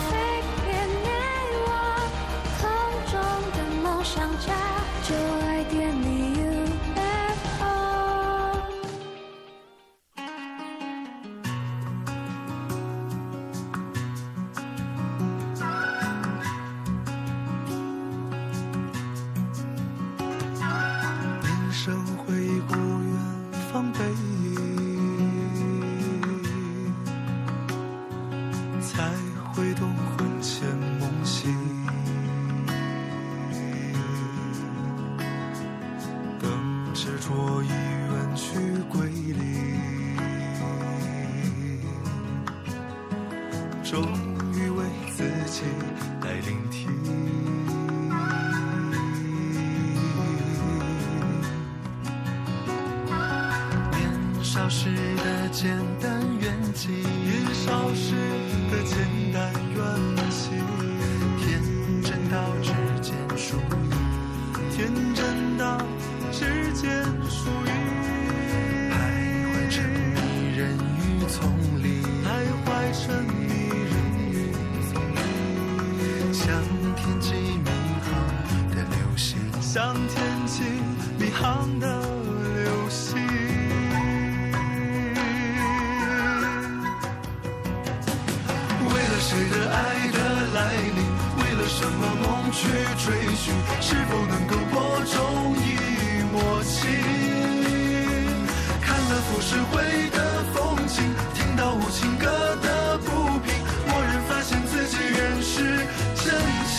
想家就爱点你 UFO。 眼神挥过远方背影，才会懂魂牵梦系。执着已远去归零，终于为自己来聆听。年少时的简单愿景，年少时的简单愿心，天真到指尖属于，天真到之间属于，徘徊成迷人与丛林，徘徊成迷人与丛林，像天际迷航的流星，像天际迷航的流星。为了谁的爱的来临，为了什么梦去追寻，是否能够播种一默契，看了浮世绘的风景，听到无情歌的不平，蓦然发现自己原是真情。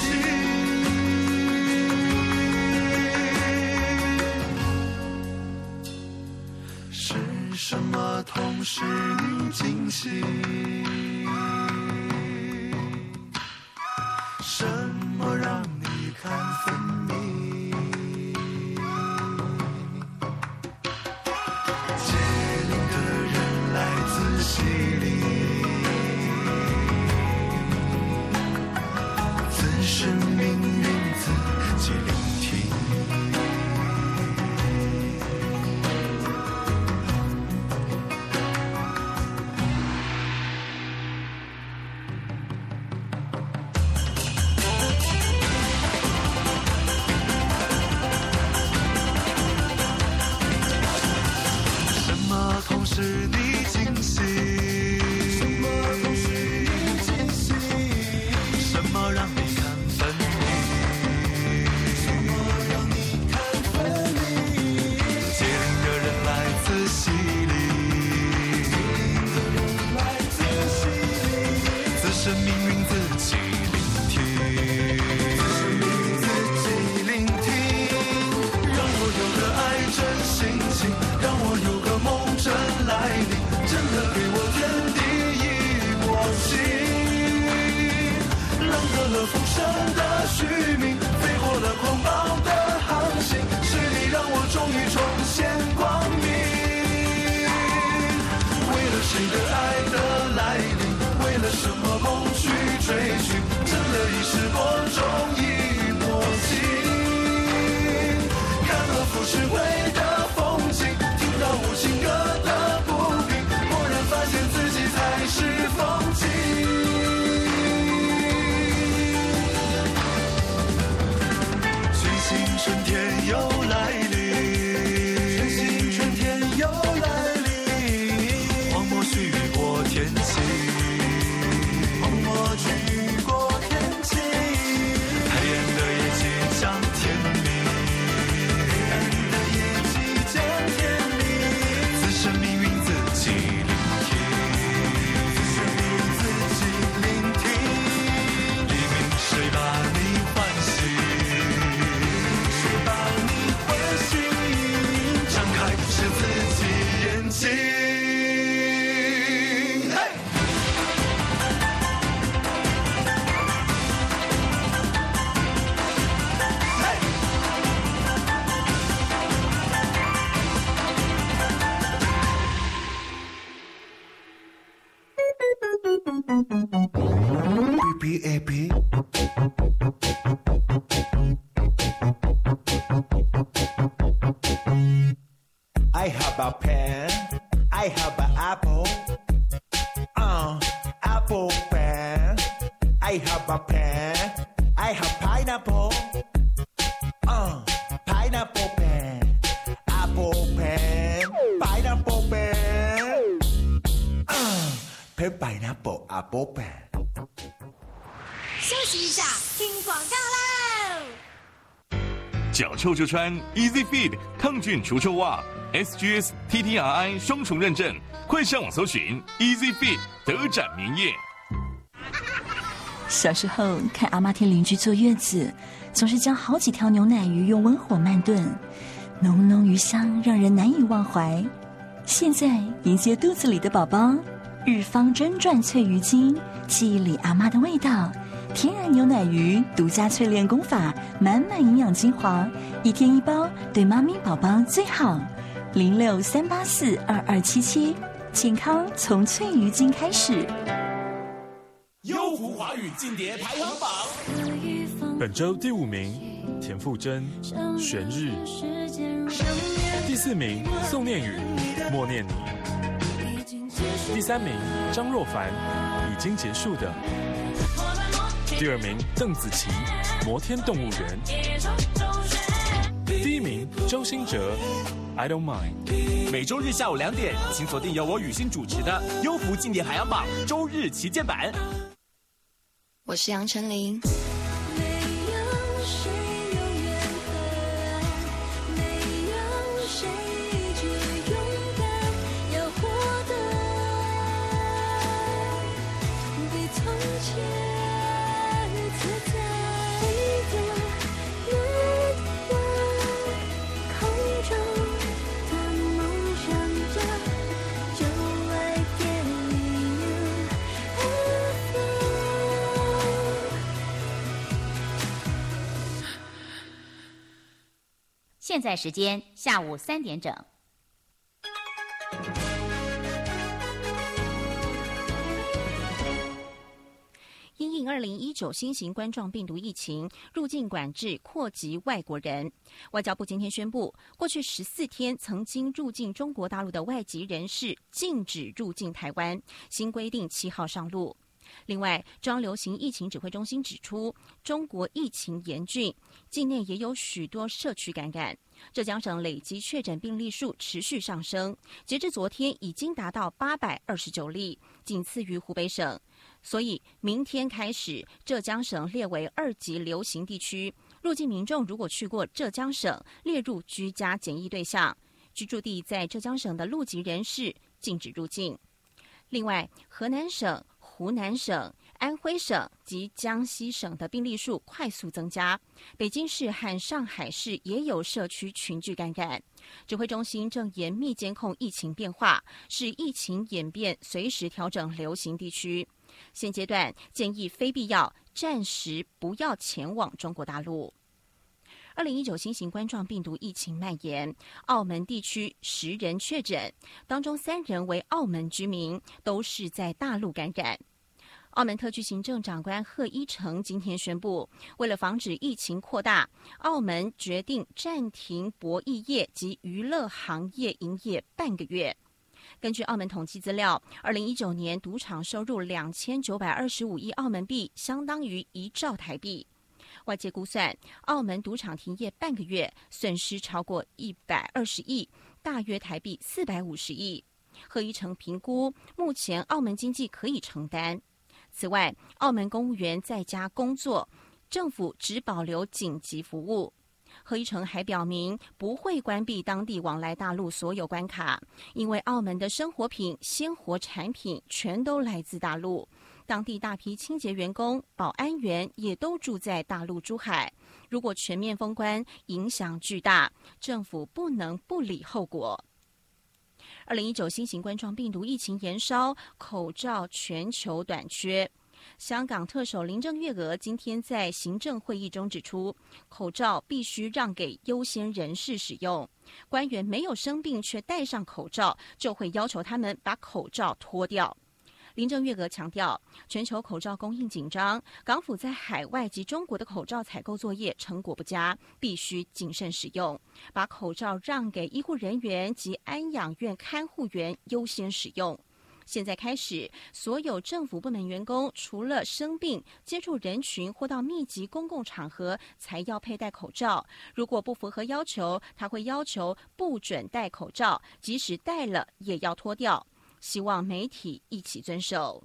是什么痛使你惊醒？什么让你看分明？犀利，自身命运自己聆听。什么痛使你惊醒？ 终于重现光明。为了谁的爱的来临，为了什么梦去追寻，争了一世播种一抹情。看了浮世绘的风景，听到无情歌的不平，蓦然发现自己才是风景。春天又来临，全新春天又来临，荒漠去过天晴，荒漠去过天晴，黑暗的夜即将天明，黑暗的夜即将天明，自身命运自己聆听，自身命运自己聆听，黎明谁把你唤醒？是自己眼睛。BBAB。I have a pen, I have an apple, apple pen. I have a pen, I have pineapple, pineapple pen, apple pen, pineapple pen, pen pineapple apple pen。 休息一下，听广告喽。 脚臭就穿 Easy Feed 抗菌除臭袜。SGS TTRI 双重认证，快上网搜寻 Easy Feed 德展棉业。 小时候看阿妈听邻居坐月子，总是将好几条牛奶鱼用温火慢炖，浓浓鱼香让人难以忘怀。现在迎接肚子里的宝宝，日方真传脆鱼精，记忆里阿妈的味道。天然牛奶鱼独家淬炼功法，满满营养精华，1天1包，对妈咪宝宝最好。0638422277，健康从淬鱼精开始。 优福华语劲碟排行榜， 本周第5名田馥甄《悬日》，第4名宋念宇《默念你》，第3名张若凡《已经结束的》，第2名邓紫棋《摩天动物园》，第1名周兴哲I don't mind。 每周日下午2点，请锁定由我雨欣主持的优福劲碟排行榜周日旗舰版。 我是杨丞琳。 现在时间下午3点整。 因应2019新型冠状病毒疫情，入境管制扩及外国人。外交部今天宣布，过去14天曾经入境中国大陆的外籍人士禁止入境台湾，新规定7号上路。另外，中央流行疫情指挥中心指出，中国疫情严峻，境内也有许多社区感染。浙江省累计确诊病例数持续上升，截至昨天已经达到829例，仅次于湖北省。所以明天开始，浙江省列为2级流行地区，入境民众如果去过浙江省，列入居家检疫对象，居住地在浙江省的陆籍人士禁止入境。另外，河南省、湖南省、安徽省及江西省的病例数快速增加，北京市和上海市也有社区群聚感染。指挥中心正严密监控疫情变化，视疫情演变随时调整流行地区。现阶段建议非必要暂时不要前往中国大陆。 2019新型冠状病毒疫情蔓延，澳门地区10人确诊，当中3人为澳门居民，都是在大陆感染。澳门特区行政长官贺一诚今天宣布，为了防止疫情扩大，澳门决定暂停博弈业及娱乐行业营业半个月。根据澳门统计资料，2019年赌场收入2925亿澳门币，相当于1兆台币。外界估算，澳门赌场停业半个月，损失超过120亿，大约台币450亿。贺一诚评估，目前澳门经济可以承担。此外，澳门公务员在家工作，政府只保留紧急服务。贺一诚还表明，不会关闭当地往来大陆所有关卡，因为澳门的生活品、鲜活产品全都来自大陆，当地大批清洁员工、保安员也都住在大陆珠海。如果全面封关，影响巨大，政府不能不理后果。2019新型冠状病毒疫情延烧，口罩全球短缺。香港特首林郑月娥今天在行政会议中指出，口罩必须让给优先人士使用，官员没有生病却戴上口罩，就会要求他们把口罩脱掉。林郑月娥强调，全球口罩供应紧张，港府在海外及中国的口罩采购作业成果不佳，必须谨慎使用，把口罩让给医护人员及安养院看护员优先使用。现在开始，所有政府部门员工除了生病、接触人群或到密集公共场合才要佩戴口罩，如果不符合要求，他会要求不准戴口罩，即使戴了也要脱掉。希望媒体一起遵守。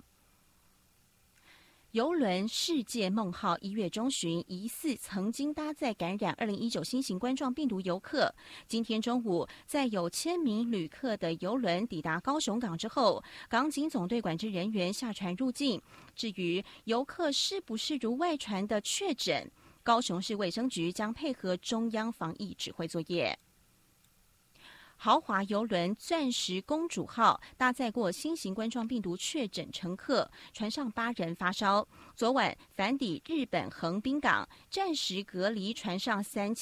邮轮世界梦号1月中旬疑似曾经搭载感染2019新型冠状病毒游客，今天中午在有1000名旅客的邮轮抵达高雄港之后，港警总队管制人员下船入境。至于游客是不是如外传的确诊，高雄市卫生局将配合中央防疫指挥作业。豪华邮轮钻石公主号搭载过新型冠状病毒确诊乘客，船上8人发烧。昨晚返抵日本横滨港，暂时隔离船上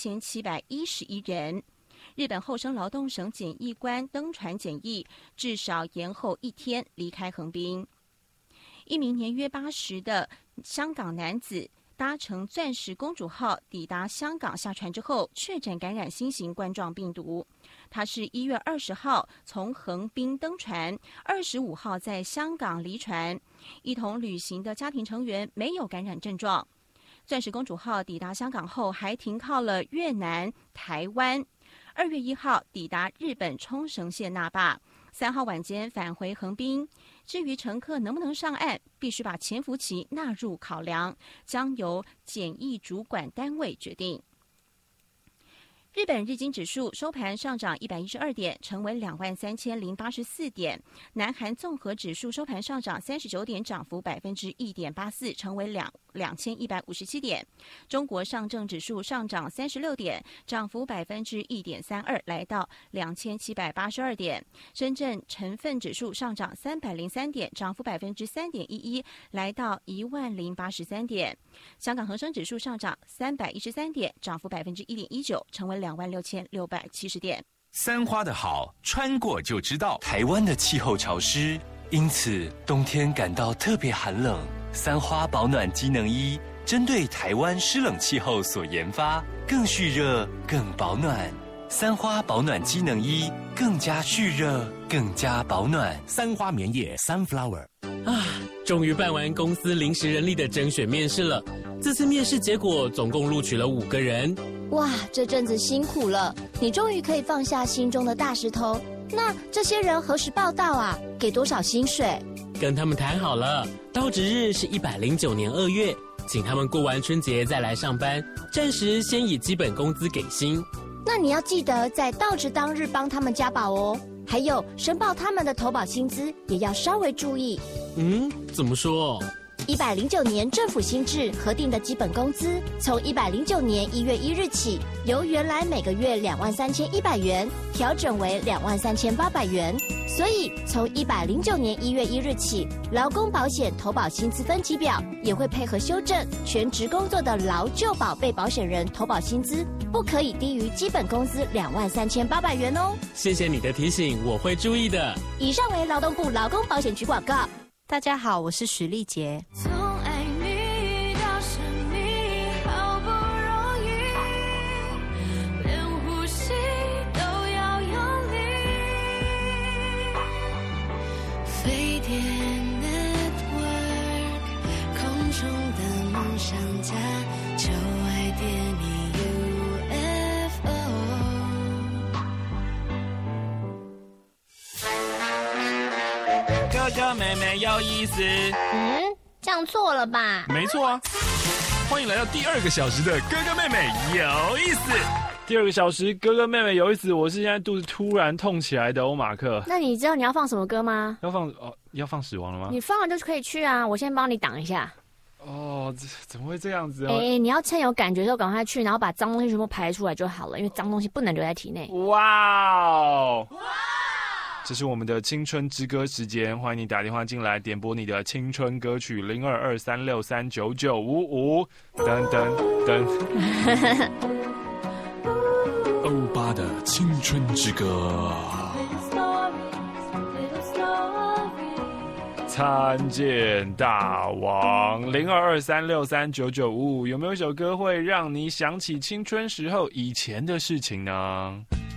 3711人。日本厚生劳动省检疫官登船检疫，至少延后1天离开横滨。一名年约80的香港男子搭乘钻石公主号抵达香港下船之后，确诊感染新型冠状病毒。他是1月20号从横滨登船，25号在香港离船，一同旅行的家庭成员没有感染症状。钻石公主号抵达香港后，还停靠了越南、台湾。2月1号抵达日本冲绳县那霸，3号晚间返回横滨。至于乘客能不能上岸，必须把潜伏期纳入考量，将由检疫主管单位决定。日本日经指数收盘上涨112点，成为23084点。南韩综合指数收盘上涨39点，涨幅1.84%，成为2157点。中国上证指数上涨36点，涨幅1.32%，来到2782点。深圳成分指数上涨303点，涨幅3.11%，来到10083点。香港恒生指数上涨313点，涨幅1.19%，成为26670点。 三花的好，穿过就知道。台湾的气候潮湿，因此冬天感到特别寒冷。三花保暖机能衣针对台湾湿冷气候所研发，更蓄热、更保暖。三花保暖机能衣更加蓄热、更加保暖。 三花棉叶 Sunflower。 终于办完公司临时人力的甄选面试了。这次面试结果总共录取了5个人。 哇，这阵子辛苦了，你终于可以放下心中的大石头。那这些人何时报到啊？给多少薪水？ 跟他们谈好了，到职日是109年2月，请他们过完春节再来上班，暂时先以基本工资给薪。 那你要记得在到职当日帮他们加保哦，还有申报他们的投保薪资也要稍微注意。 怎么说？ 109年政府新制核定的基本工资，从109年1月1日起，由原来每个月23100元调整为23800元。所以，从109年1月1日起，劳工保险投保薪资分级表也会配合修正，全职工作的劳就保被保险人投保薪资不可以低于基本工资23800元哦。 谢谢你的提醒，我会注意的。 以上为劳动部劳工保险局广告。 大家好，我是许丽杰。 从爱你到生你，好不容易，连呼吸都要用力。飞碟 Network， 空中的梦想家，就爱点你 UFO。 哥哥妹妹有意思。 这样错了吧？ 没错啊。欢迎来到第2个小时的哥哥妹妹有意思。第2个小时哥哥妹妹有意思，我是现在肚子突然痛起来的欧马克。 那你知道你要放什么歌吗？ 要放死亡了吗？ 你放了就可以去啊，我先帮你挡一下。 哦，怎么会这样子？ 你要趁有感觉的时候赶快去，然后把脏东西全部排出来就好了，因为脏东西不能留在体内。 哇哦！这是我们的青春之歌时间，欢迎你打电话进来点播你的青春歌曲0223639955，噔噔噔。 欧巴的青春之歌。 参见大王0223639955，有没有一首歌会让你想起青春时候以前的事情呢？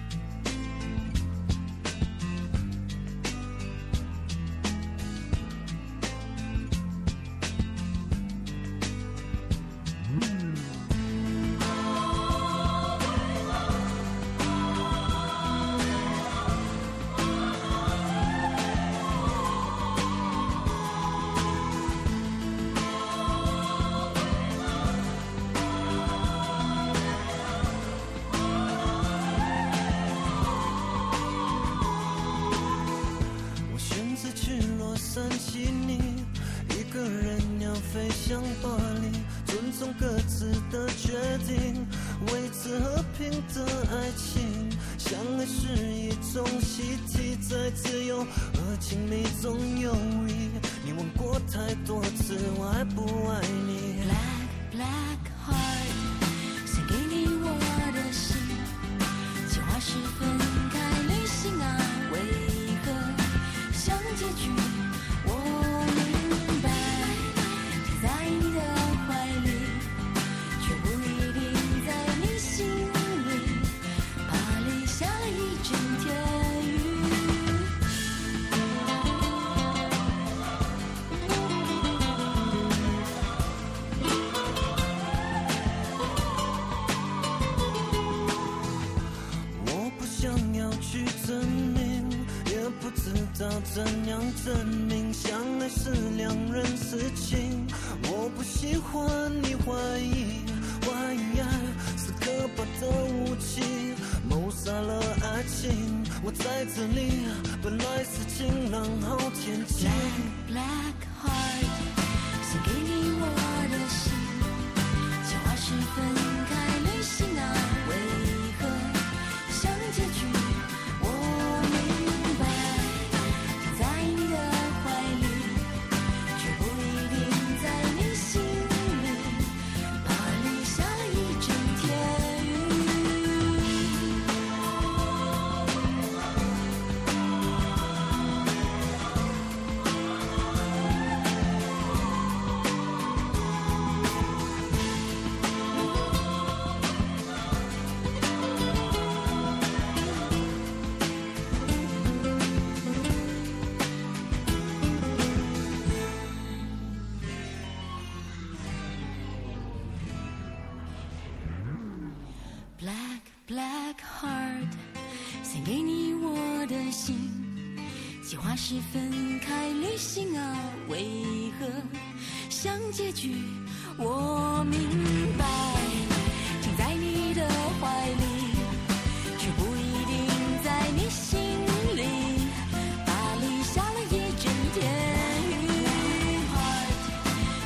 怎样证明相爱是两人事情？我不喜欢你怀疑爱是可怕的武器，谋杀了爱情。我在这里本来是晴朗好天气。 Black heart， 献给你我的心，计划是分开旅行啊，为何像结局？我明白，停在你的怀里，却不一定在你心里，怕你下了一整天雨。Black heart， 献给你我的心，计划是分开旅行啊，为何像结局？我明白，停在你的怀里，却不一定在你心里，巴黎下了一整天雨。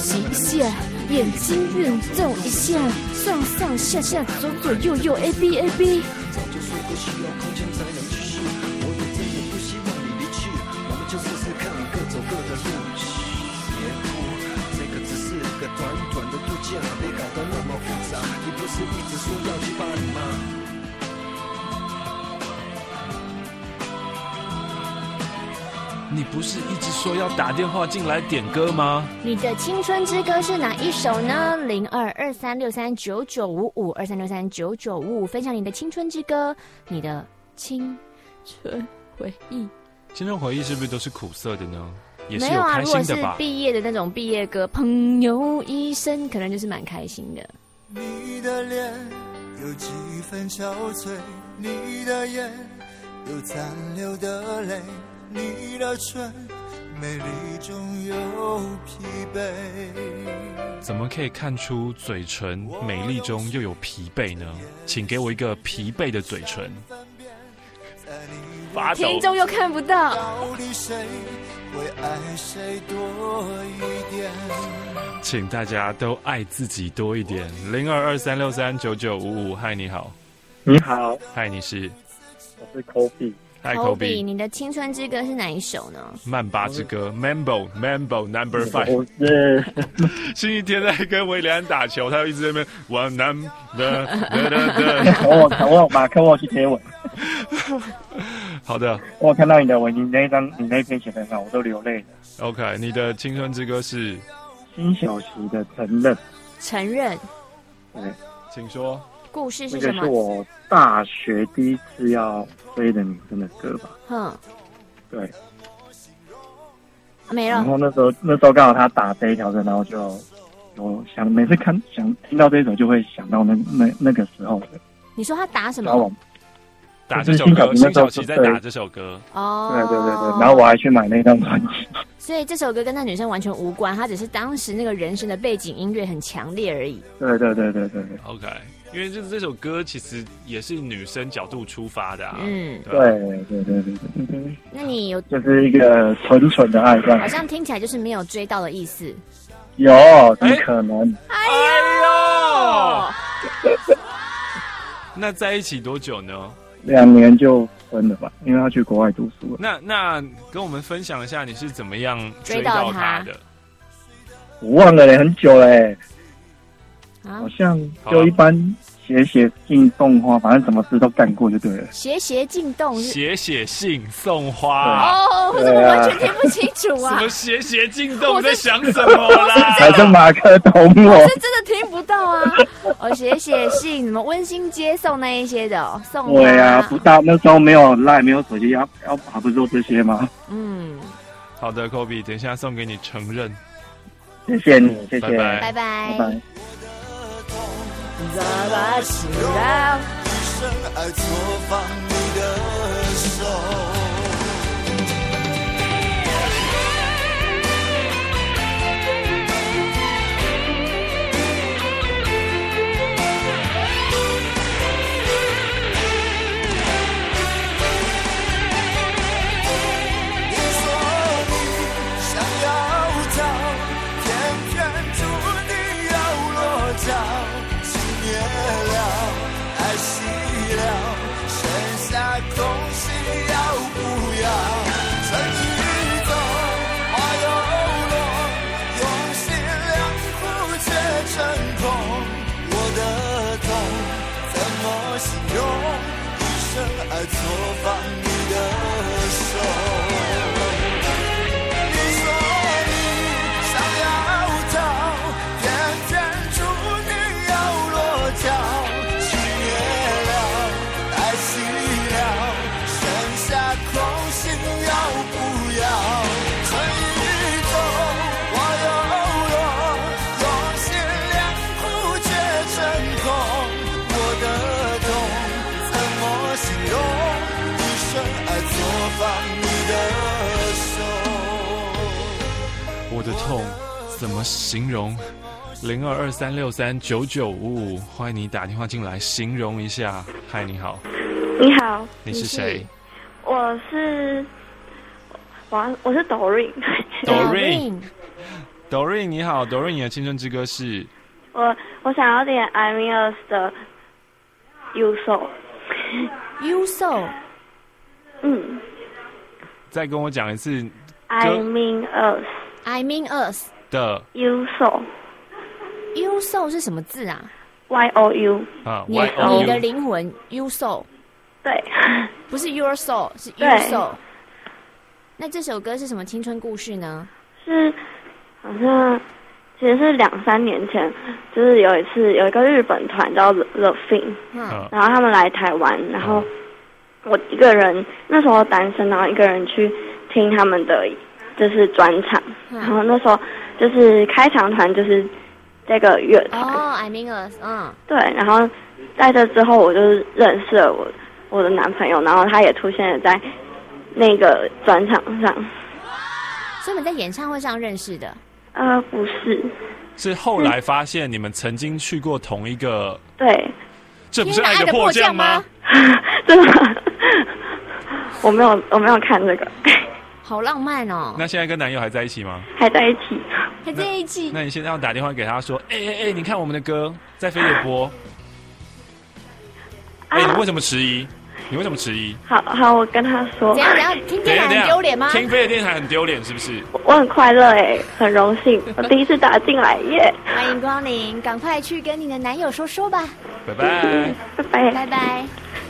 息一下，眼睛运动一下，上上下下，左左右右 ，A B A B。早就说过需要空间才能继续，我也真的不希望你离去，我们就试试看，各走各的路。别哭，这个只是个短短的度假，别搞得那么复杂。你不是一直说要去巴黎吗？ 你不是一直说要打电话进来点歌吗？ 你的青春之歌是哪一首呢？0223639955，23639955，分享你的青春之歌，你的青春回忆。 青春回忆是不是都是苦涩的呢？也是没有啊， 开心的吧？ 如果是毕业的那种毕业歌，朋友一生，可能就是蛮开心的。 你的脸有几分憔悴，你的眼有残留的泪，你的唇美丽中有疲惫。 怎么可以看出嘴唇美丽中又有疲惫呢？请给我一个疲惫的嘴唇。 听众又看不到。 到底谁会爱谁多一点？ 请大家都爱自己多一点。0223639955，嗨，你好。 你好。 嗨，你是？ 我是 Kobe。 嗨 ，Kobe， 你的青春之歌是哪一首呢？ 曼巴之歌 ，Mambo Number 5。 我是星期天在跟维廉打球，他就一直在那边玩 Number。 我马克，我去贴文。 好的， 我看到你的文，你那篇写得很好，我都流泪了。 OK， 你的青春之歌是辛晓琪的《承认》。 承认。 对， 请说。 故事是什么？ 这个是我大学第一次要追的女生的歌吧。对。 没了。 然后那时候刚好他打这一条歌，然后就有每次想听到这一首就会想到那个时候的。 你说他打什么？ 打这首歌，辛晓琪在打这首歌。 哦， 对，然后我还去买那张专辑。 所以这首歌跟那女生完全无关，它只是当时那个人生的背景音乐很强烈而已。 对。 OK， 因为这首歌其实也是女生角度出发的啊。 对。 那你有就是一个纯纯的爱，这样。 好像听起来就是没有追到的意思。 有，怎么可能？ 哎呦！ 那在一起多久呢 ？2年就分了吧，因为他去国外读书了。 那跟我们分享一下你是怎么样追到他的？ 我忘了很久嘞，好像就一般写信送花，反正什么事都干过就对了。 写信动， 写信送花。 哦，我怎么完全听不清楚啊？ 什么写信动？我在想什么啦？ 还是马克懂我？ 我是真的听不到啊！写信，什么温馨接送那一些的送花。 对啊，不到那时候没有赖，没有手机，要还不做这些吗？ 好的 ，Kobe， 等一下送给你承认。 谢谢你，谢谢， 拜拜。 一生爱错放你的手。你说你想要逃，偏偏注定要落脚。爱熄了，剩下空心要不要？春雨中花又落，用心良苦却成空。我的痛怎么形容？一生爱错放你的手。你说你想要逃，偏偏注定要落脚。 我的痛怎么形容？0223639955，欢迎你打电话进来，形容一下。嗨，你好。 你好。 你是谁？ 我是 Doreen。 Doreen 你好 ，Doreen 你的青春之歌是？ 我想要点 I Mean Us 的 You So。You So。 再跟我讲一次。 I Mean Us。I Mean Us 的 You So。You So 是什么字啊 ？YOU。 你的灵魂 You So。 对。 不是 Your Soul， 是 You So。那这首歌是什么青春故事呢？ 是好像其实是2-3年前，就是有一次有一个日本团叫 The Thing， 然后他们来台湾，然后我一个人那时候单身，然后一个人去听他们的就是专场，然后那时候就是开场团就是这个乐团 I Mean Us， 对，然后在这之后我就认识了我的男朋友，然后他也出现了在那个专场上。 所以你们在演唱会上认识的？ 不是， 是后来发现你们曾经去过同一个。 对， 这不是爱的迫降吗？ 真的，我没有看这个。 好浪漫哦！ 那现在跟男友还在一起吗？ 还在一起， 还在一起。 那你现在要打电话给他说，你看我们的歌在飞碟播。你为什么迟疑？你为什么迟疑？ 好，我跟他说。 怎样？听电台很丢脸吗？ 听飞碟电台很丢脸是不是？ 我很快乐很荣幸，我第一次打进来耶！ 欢迎光临，赶快去跟你的男友说吧。 拜拜， 拜拜， 拜拜。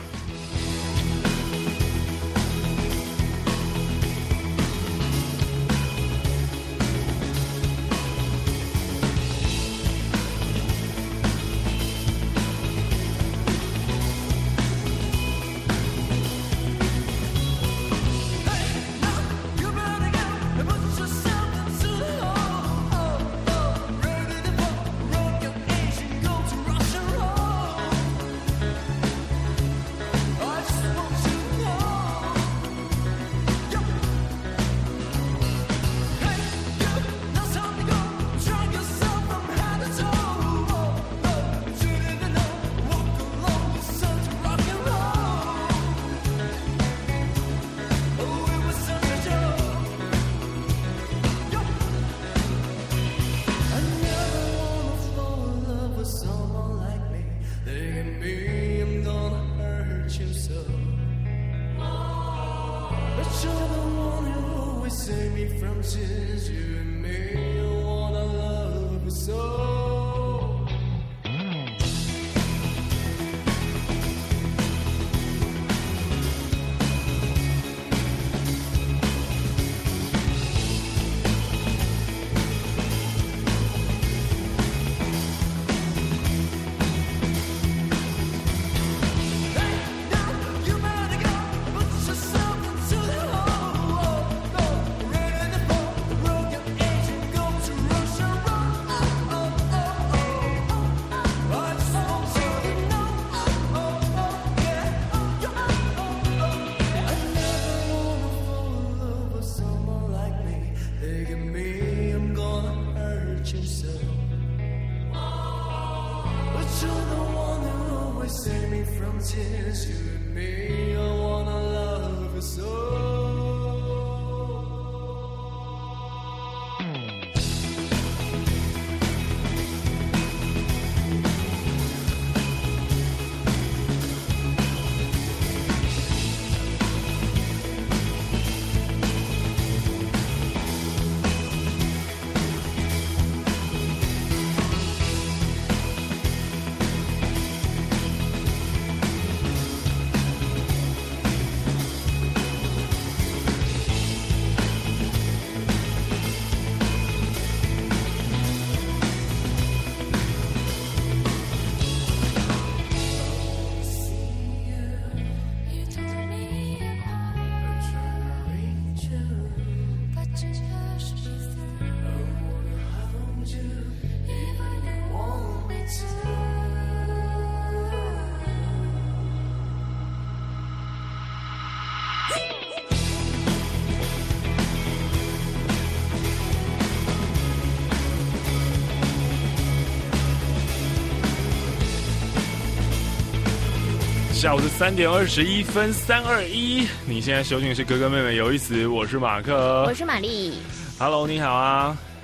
下午是3点21分321，你现在收听的是哥哥妹妹有意思，我是马克， 我是玛丽。 Hello， 你好啊。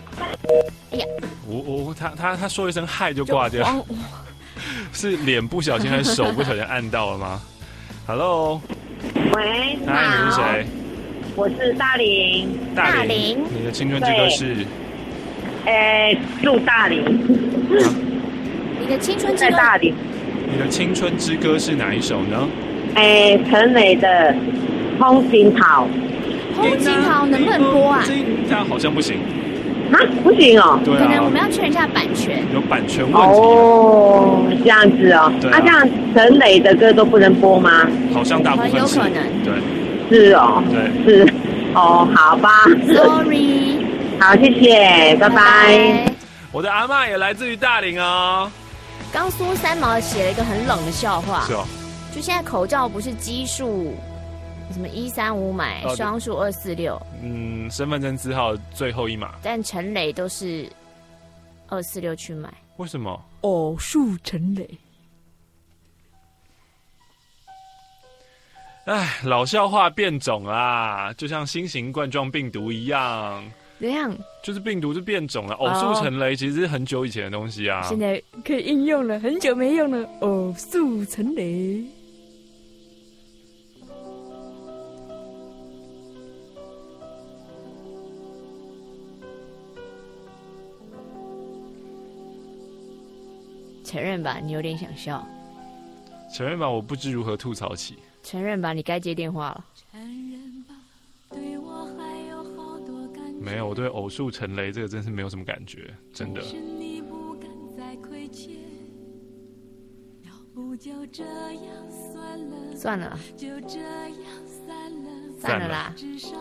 哎呀， 他说一声嗨就挂掉，是脸不小心还是手不小心按到了吗 ？Hello， 喂， 嗨，你是谁？ 我是大林。 大林， 你的青春之歌是？ 住大林。 你的青春之歌在大林。 你的青春之歌是哪一首呢？ 陈蕾的《风景好》。 风景好能不能播啊？ 这样好像不行。 啊，不行哦。 对啊。 可能我们要确认一下版权。 有版权问题。 哦，这样子哦。 对啊。 这样陈蕾的歌都不能播吗？ 好像大部分是。 有可能。 对。 是哦。 对。 是。哦，好吧。 Sorry。 好，谢谢，拜拜。 我的阿嬷也来自于大林哦。 刚苏三毛写了一个很冷的笑话。 是哦。 就现在口罩不是基数什么135买，双数246。 身份证字号最后一码。 但陈蕾都是246去买。 为什么？ 偶数陈蕾。 哎，老笑话变种啦，就像新型冠状病毒一样。 怎样？ 就是病毒就变种了。偶数陈蕾其实是很久以前的东西啊， 现在可以应用了，很久没用了。偶数陈蕾。承认吧，你有点想笑。 承认吧，我不知如何吐槽起。 承认吧，你该接电话了。 没有，我对偶数陈蕾这个真是没有什么感觉，真的。 算了，算了啦。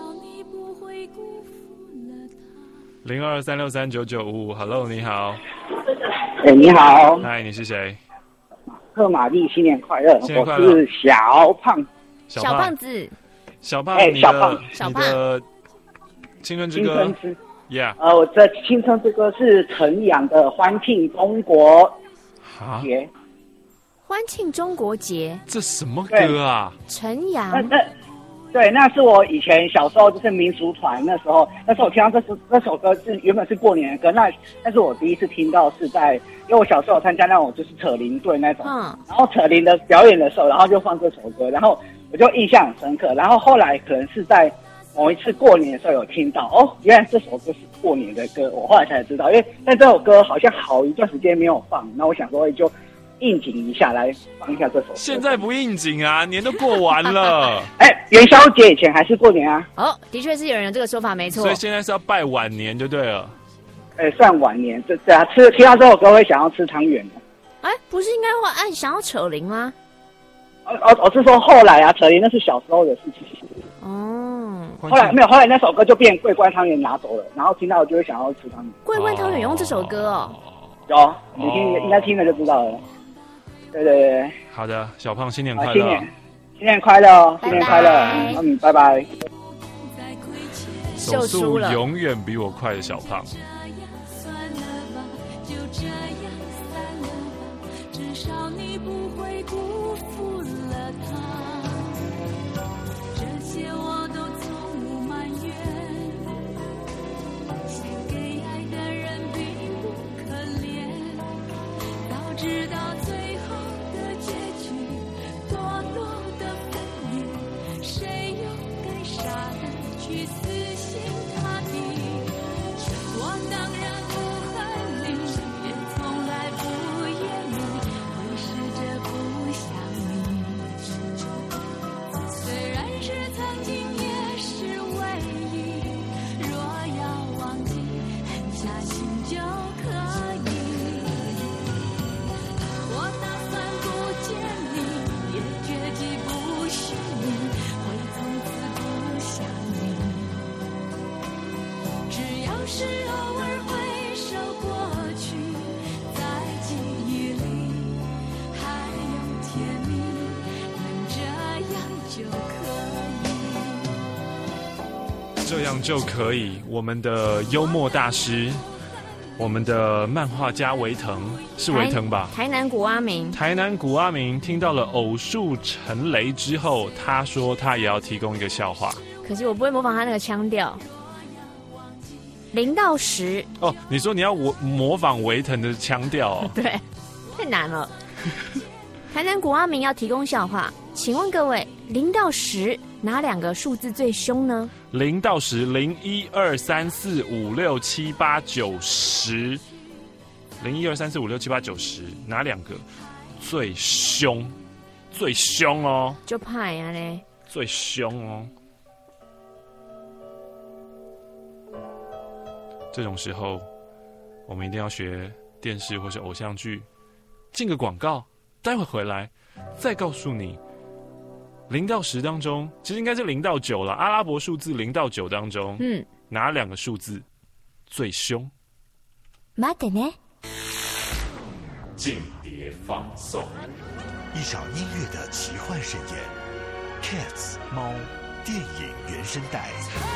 02363995 ，Hello， 你好。 你好。 嗨，你是谁？ 贺玛丽，新年快乐！ 新年快乐！ 我是小胖。 小胖子。 小胖， 小胖， 你的青春之歌。 青春之 ，Yeah。 我的青春之歌是陈阳的《欢庆中国节》。 欢庆中国节？ 这什么歌啊？ 陈阳。 对，那是我以前小时候就是民俗团，那时候我听到这首歌是原本是过年的歌，但是我第一次听到是在，因为我小时候有参加那种就是扯铃队那种，然后扯铃的表演的时候，然后就放这首歌，然后我就印象很深刻，然后后来可能是在某一次过年的时候有听到，原来这首歌是过年的歌，我后来才知道，因为但这首歌好像好一段时间没有放，那我想说就应景一下来放一下这首歌。 现在不应景啊，年都过完了。 元宵节以前还是过年啊。 的确是有人有这个说法，没错。 所以现在是要拜晚年就对了。 算晚年，对啊，听到这首歌会想要吃汤圆的。 不是应该会想要扯铃吗？ 我是说后来啊，扯铃那是小时候的事情。后来没有，后来那首歌就变桂冠汤圆拿走了，然后听到就会想要吃汤圆。 桂冠汤圆用这首歌哦。 有，你应该听了就知道了。对。 好的，小胖新年快乐！ 新年快乐！新年快乐！拜拜。 手速永远比我快的小胖。 直到最后的结局，堕落的分离，谁又该傻的去死心塌地？我当然不恨你，也从来不言语，会试着不想你。虽然是曾经，也是唯一。若要忘记，狠下心就可以。是偶尔回首过去，在记忆里还有甜蜜，能这样就可以。 这样就可以。我们的幽默大师，我们的漫画家维腾，是维腾吧？ 台南古阿明。 台南古阿明听到了偶数陈蕾之后，他说他也要提供一个笑话。 可惜我不会模仿他那个腔调。 0到10。 哦，你说你要模仿维腾的腔调哦？ 对，太难了。台南古阿明要提供笑话，请问各位，0到10哪2个数字最凶呢 ？0到10，0、1、2、3、4、5、6、7、8、9、10。0、1、2、3、4、5、6、7、8、9、10，哪2个最凶？最凶哦！ 就怕呀嘞！ 最凶哦！这种时候，我们一定要学电视或是偶像剧，进个广告，待会回来再告诉你，0到10当中，其实应该是0到9了。阿拉伯数字0到9当中，哪2个数字最凶？ 待ってね。 间谍放送， 一场音乐的奇幻盛宴。Cats 猫电影原声带。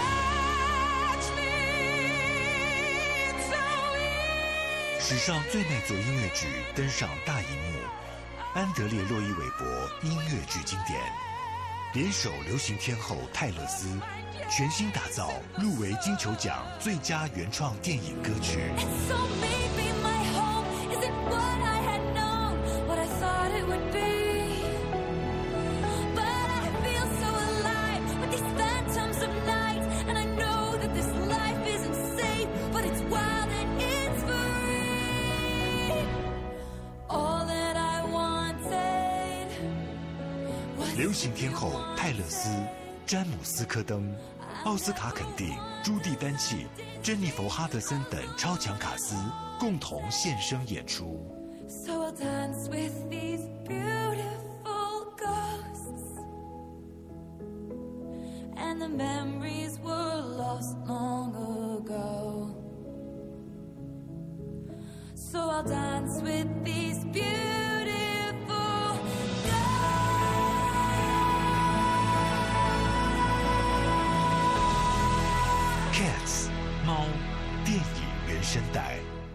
史上最卖座音乐剧登上大荧幕，安德烈·洛伊韦伯音乐剧经典，联手流行天后泰勒斯，全新打造入围金球奖最佳原创电影歌曲。流行天后泰勒斯、詹姆斯·科登、奥斯卡肯定、朱蒂·丹契、珍妮佛·哈德森等超强卡司共同现身演出。So I'll dance with these beautiful ghosts, and the memories were lost long ago. So I'll dance with these beautiful Cats 猫电影原声带。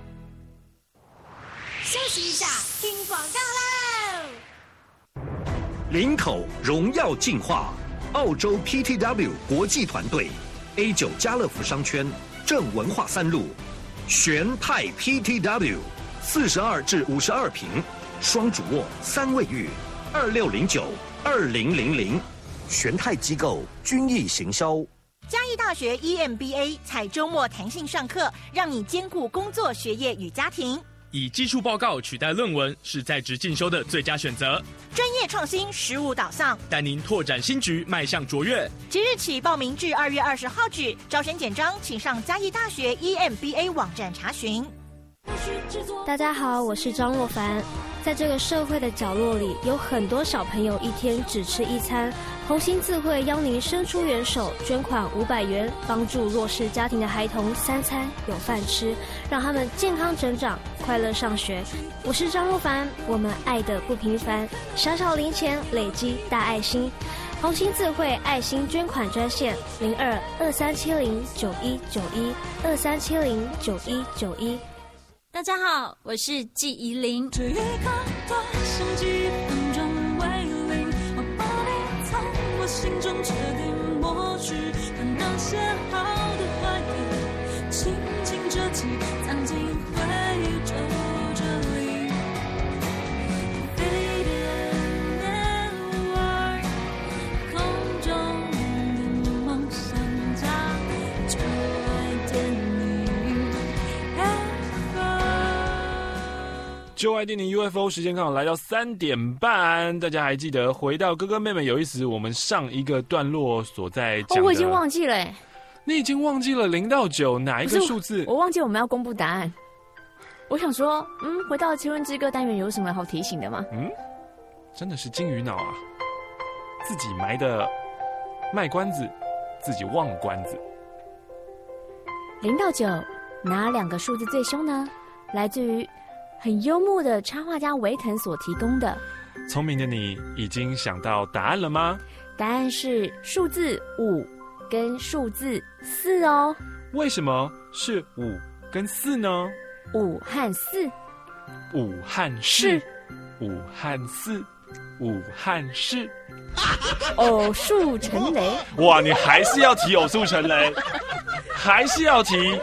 休息一下，听广告喽！ 林口荣耀进化，澳洲 PTW 国际团队 A9 家乐福商圈正文化3路，玄泰 PTW 42至52坪，双主卧3卫浴，2609-2000，玄泰机构均益行销。 嘉义大学 EMBA 采周末弹性上课，让你兼顾工作、学业与家庭。 以技术报告取代论文是在职进修的最佳选择。 专业创新，实务导向， 带您拓展新局，迈向卓越。 即日起报名至2月20号止，招生简章请上嘉义大学 EMBA 网站查询。 大家好，我是张若凡。在这个社会的角落里，有很多小朋友一天只吃一餐。红心智慧邀您伸出援手，捐款500元，帮助弱势家庭的孩童3餐有饭吃，让他们健康成长，快乐上学。我是张若凡，我们爱的不平凡，小小零钱累积大爱心。红心智慧爱心捐款专线02-2370-9191，2370-9191。 大家好，我是纪怡玲。 这一刻多像几分钟为零，我把你从我心中彻底抹去，把那些好的坏的轻轻折起，藏进回忆皱褶里。Faded network， 空中的梦想家，就爱电就爱电影 UFO 时间刚好来到3点半，大家还记得回到哥哥妹妹有意思我们上一个段落所在讲的？ 我已经忘记了。 你已经忘记了0到9哪一个数字？ 我忘记我们要公布答案。我想说，回到青春之歌单元有什么好提醒的吗？ 真的是金鱼脑啊，自己埋的卖关子，自己忘了关子。 0到9哪2个数字最凶呢？来自于很幽默的插画家维腾所提供的。 聪明的你已经想到答案了吗？ 答案是数字5跟数字4哦。 为什么是5跟4呢 ？5和4。 5和4。5和4。5和4。 偶数成雷。 哇，你还是要提偶数成雷。 还是要提。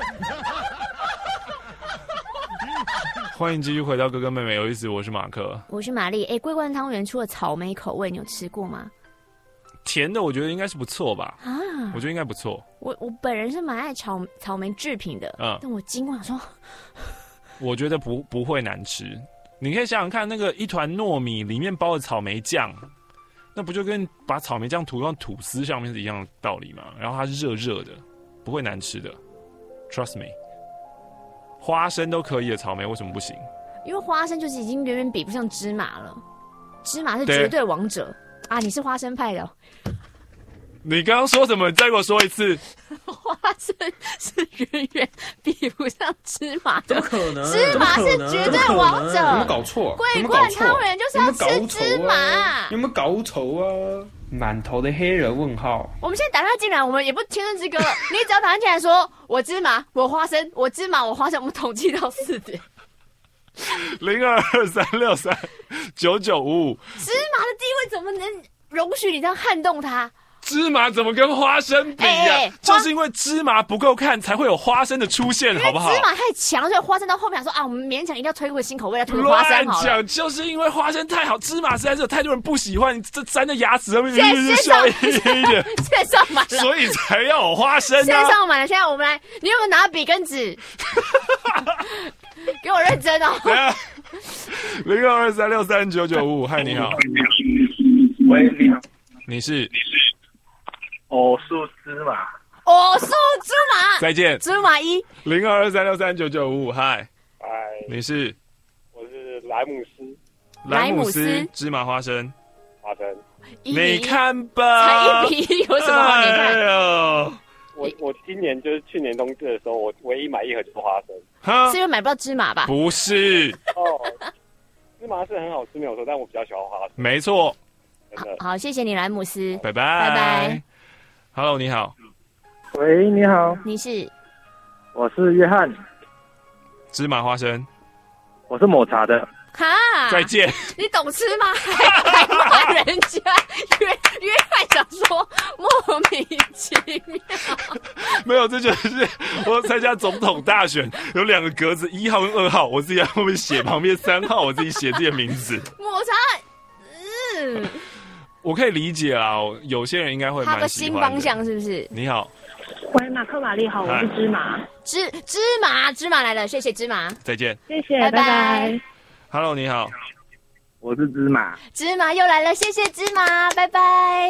欢迎继续回到哥哥妹妹有意思，我是马克， 我是玛丽。桂冠汤圆出了草莓口味，你有吃过吗？ 甜的我觉得应该是不错吧。啊，我觉得应该不错。 我本人是蛮爱草莓制品的，但我经过说， 我觉得不会难吃。你可以想想看，那个一团糯米里面包的草莓酱，那不就跟把草莓酱涂到吐司上面是一样的道理吗？然后它是热热的，不会难吃的 ，trust me。花生都可以的草莓为什么不行？ 因为花生就是已经远远比不上芝麻了，芝麻是绝对王者啊！你是花生派的。 你刚刚说什么？你再给我说一次。 花生是远远比不上芝麻的， 怎么可能？ 芝麻是绝对王者。 有没有搞错？ 桂冠汤圆就是要吃芝麻。 有没有搞错啊？满头的黑人问号。 我们现在打电话进来，我们也不天生之歌，你只要打进来说我芝麻，我花生，我芝麻，我花生，我们统计到4点。 0223639955。 芝麻的地位怎么能容许你这样撼动它？ 芝麻怎么跟花生比呀？就是因为芝麻不够看，才会有花生的出现，好不好？ 芝麻太强，所以花生到后面说啊，我们勉强一定要推个新口味，要推花生好了。 乱讲，就是因为花生太好，芝麻实在是有太多人不喜欢，这粘在牙齿上面， 线上满了， 所以才要有花生啊。 线上满了，现在我们来，你有没有拿笔跟纸？给我认真哦。 0223639955，嗨，你好。 喂，你好。 你是？ 偶数芝麻， 偶数芝麻， 再见， 芝麻1。 0223639955，嗨， 嗨， 你是？ 我是莱姆斯， 莱姆斯，芝麻花生， 花生， 你看吧， 才1比1，有什么好你看？ 哎呦， 我今年就是去年冬至的时候，我唯一买1盒就是花生， 是因为买不到芝麻吧？ 不是， 芝麻是很好吃没有错，但我比较喜欢花生， 没错。 好，谢谢你，莱姆斯， 拜拜， 拜拜。 Hello， 你好。 喂，你好。 你是？ 我是约翰。 芝麻花生。 我是抹茶的。 哈， 再见。 你懂吃吗？还骂人家？约翰想说莫名其妙。 没有，这就是我参加总统大选，有2个格子，1号跟2号，我自己在后面写，旁边3号我自己写自己的名字。 抹茶， 我可以理解啊，有些人应该会蛮喜欢的。 他个新方向是不是？ 你好， 喂，马克玛丽好，我是芝麻。 芝麻来了，谢谢芝麻。 再见， 谢谢，拜拜。 Hello， 你好， 我是芝麻。 芝麻又来了，谢谢芝麻，拜拜。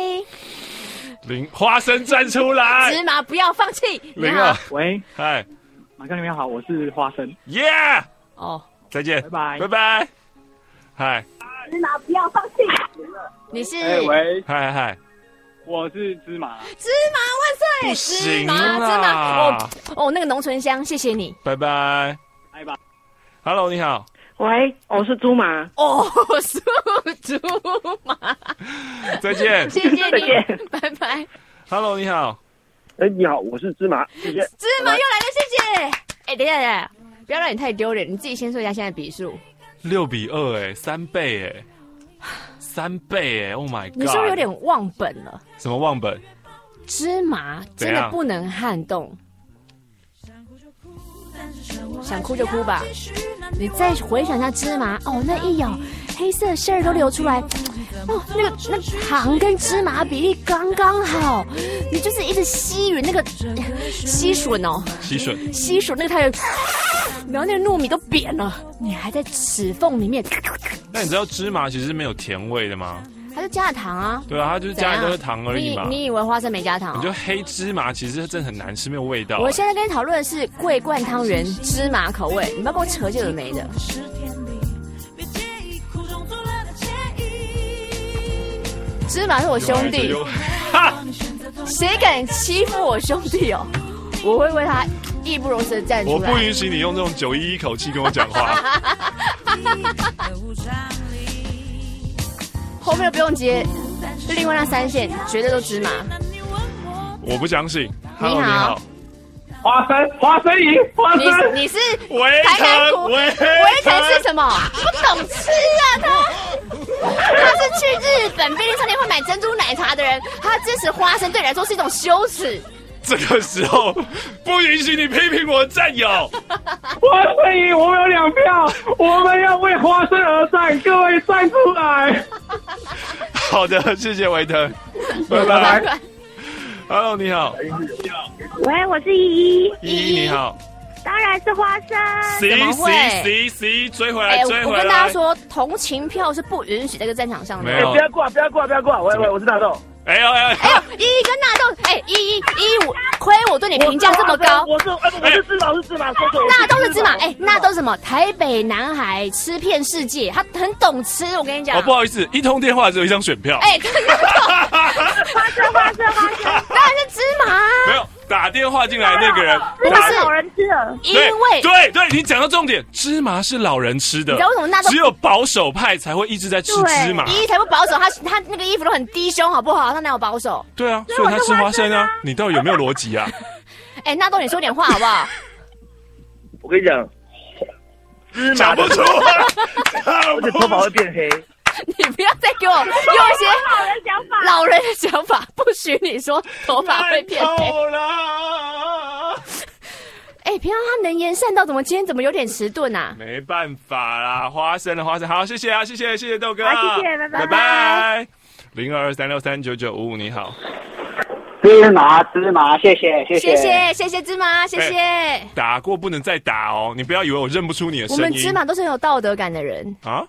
花生站出来， 芝麻不要放弃。你好， 喂， 嗨， 马克你们好，我是花生。 Yeah， 哦， 再见， 拜拜， 拜拜。嗨， 芝麻不要放弃。 你是？ 喂， 嗨， 我是芝麻。 芝麻万岁！ 不行啦，芝麻，哦，那个浓醇香，谢谢你， 拜拜， 拜拜。 Hello， 你好。 喂，我是猪麻。 哦，是猪麻。 再见， 谢谢你，拜拜。 Hello， 你好。 你好，我是芝麻，谢谢。 芝麻又来了，谢谢。等一下，不要让你太丢脸，你自己先说一下现在比数。 6比2， 3倍，3倍，Oh my God！ 你是不是有点忘本了？ 什么忘本？ 芝麻真的不能撼动。想哭就哭吧，你再回想一下芝麻哦，那一咬，黑色馅儿都流出来，哦，那糖跟芝麻比例刚刚好，你就是一直吸吮那个吸吮哦，吸吮那个它有，然后那个糯米都扁了，你还在齿缝里面。 那你知道芝麻其实是没有甜味的吗？ 它就加了糖啊。 对啊，它就是加的都是糖而已嘛。 你以为花生没加糖？ 你就黑芝麻其实真的很难吃，没有味道。 我现在跟你讨论的是桂冠汤圆芝麻口味，你不要跟我扯这个没的。芝麻是我兄弟，谁敢欺负我兄弟哦？我会为他义不容辞的站出来。 我不允许你用这种911口气跟我讲话。 后面的不用接，就另外那3线绝对都芝麻。 我不相信。 你好， 花生赢，花生。 你是台南股围城是什么？不懂吃啊他是去日本便利商店会买珍珠奶茶的人，他支持花生对你来说是一种羞耻。 珍这个时候不允许你批评我战友。 花生赢，我们有2票，我们要为花生而战，各位站出来。 好的，谢谢维腾，拜拜。Hello， 你好。 喂，我是依依。 依依你好。 当然是花生。 怎么会？ 追回来，追回来！ 我跟大家说，同情票是不允许在这个战场上的。 没有，不要挂！喂，我是纳豆。 哎呦，依依跟纳豆，依依，亏我对你评价这么高。 我是芝麻， 纳豆是芝麻，纳豆什么？台北男孩吃遍世界，他很懂吃，我跟你讲。 不好意思，一通电话只有1张选票。 花生， 当然是芝麻。 没有。打电话进来那个人不是老人吃的， 因为对，你讲到重点，芝麻是老人吃的。 你知道为什么纳豆只有保守派才会一直在吃芝麻？ 依依才不保守，他那个衣服都很低胸，好不好？他哪有保守？ 对啊，所以他吃花生啊！你到底有没有逻辑啊？ 纳豆，你说点话好不好？ 我跟你讲，芝麻讲不出来， 而且头发会变黑。 你不要再给我用一些老人的想法，不许你说头发会变黑。平常他能言善道，今天怎么有点迟钝啊？ 没办法啦，花生的花生，好，谢谢啊，谢谢豆哥， 谢谢，拜拜。0223639955，你好。 芝麻，谢谢芝麻，谢谢。 打过不能再打哦，你不要以为我认不出你的声音。 我们芝麻都是很有道德感的人啊。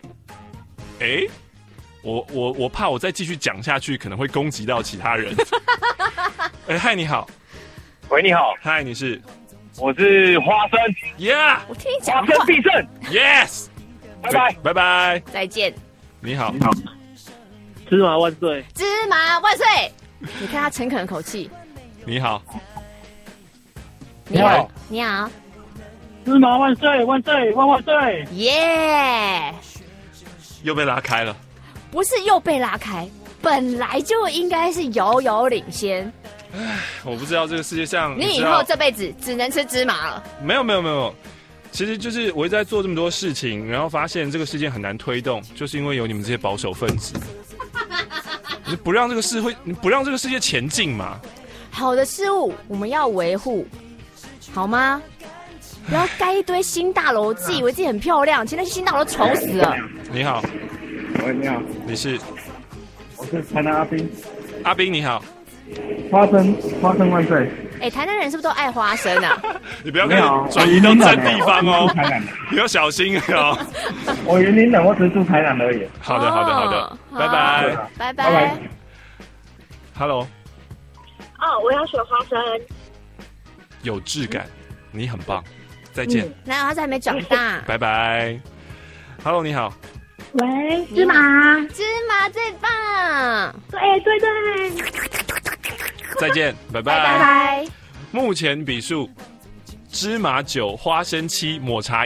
我怕我再继续讲下去，可能会攻击到其他人。嗨，你好。 喂，你好。 嗨，你是？ 我是花生。 Yeah。 我听你讲话。 花生必胜。 Yes。拜拜。 再见。 你好。 芝麻万岁。 芝麻万岁。你看他诚恳的口气。 你好。 你好。你好。 芝麻万岁，万岁，万岁。 耶。 又被拉开了。 不是又被拉开，本来就应该是遥遥领先。 我不知道这个世界上， 你以后这辈子只能吃芝麻了。 没有，其实就是我一直在做这么多事情，然后发现这个世界很难推动，就是因为有你们这些保守分子，你不让这个世界前进嘛。好的事物我们要维护，好吗？不要盖一堆新大楼，自以为自己很漂亮，其实那些新大楼丑死了。 你好。 喂，你好。 你是？ 我是台南阿兵。 阿兵你好。 花生万岁！ 台南人是不是都爱花生啊？ 你不要开始转移到占地方哦，你要小心哦。 我云林人，我只是住台南而已。 好的，拜拜。Hello。 我要选花生。 有质感，你很棒，再见。 哪有他还没长大？ 拜拜。Hello， 你好。 喂，芝麻最棒。 对。 再见，拜拜。目前比数：芝麻9，花生7，抹茶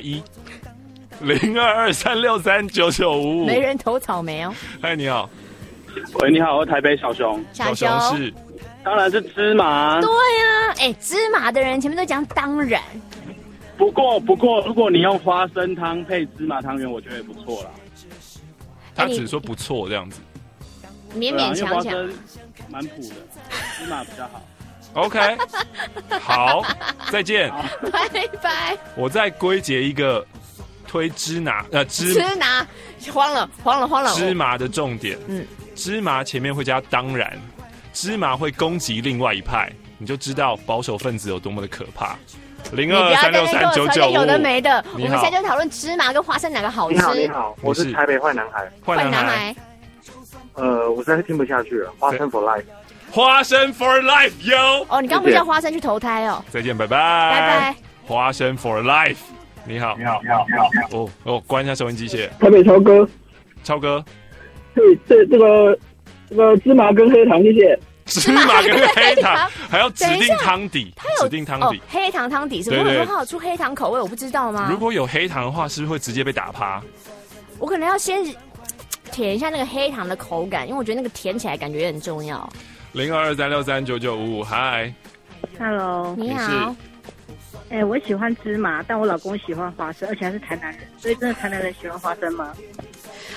1。0223639955。 没人投草莓哦。 嗨，你好。 喂，你好，我是台北小熊。 小熊是？ 当然是芝麻。 对啊，芝麻的人前面都讲当然。 不过，如果你用花生汤配芝麻汤圆，我觉得也不错啦。 他只说不错这样子， 勉勉强强， 蛮普的，芝麻比较好。 OK， 好，再见， 拜拜。 我再归结一个推芝麻， 慌了。 芝麻的重点，芝麻前面会加当然，芝麻会攻击另外一派，你就知道保守分子有多么的可怕。0223639955， 有的没的，我们现在就讨论芝麻跟花生哪个好吃。 你好，我是台北坏男孩。 坏男孩。 我实在是听不下去了。花生 for life。 花生 for life， yo。 你刚不是叫花生去投胎哦？ 再见，拜拜。花生 for life， 你好。关一下收音机，谢谢。 台北超哥。对，这个芝麻跟黑糖，谢谢。 芝麻跟黑糖还要指定汤底， 黑糖汤底是不是？我说它有出黑糖口味，我不知道吗？ 如果有黑糖的话，是不是会直接被打趴？ 我可能要先舔一下那个黑糖的口感，因为我觉得那个舔起来感觉也很重要。 0223639955，嗨 ，Hello， 你好。 我喜欢芝麻，但我老公喜欢花生，而且还是台南人，所以真的台南人喜欢花生吗？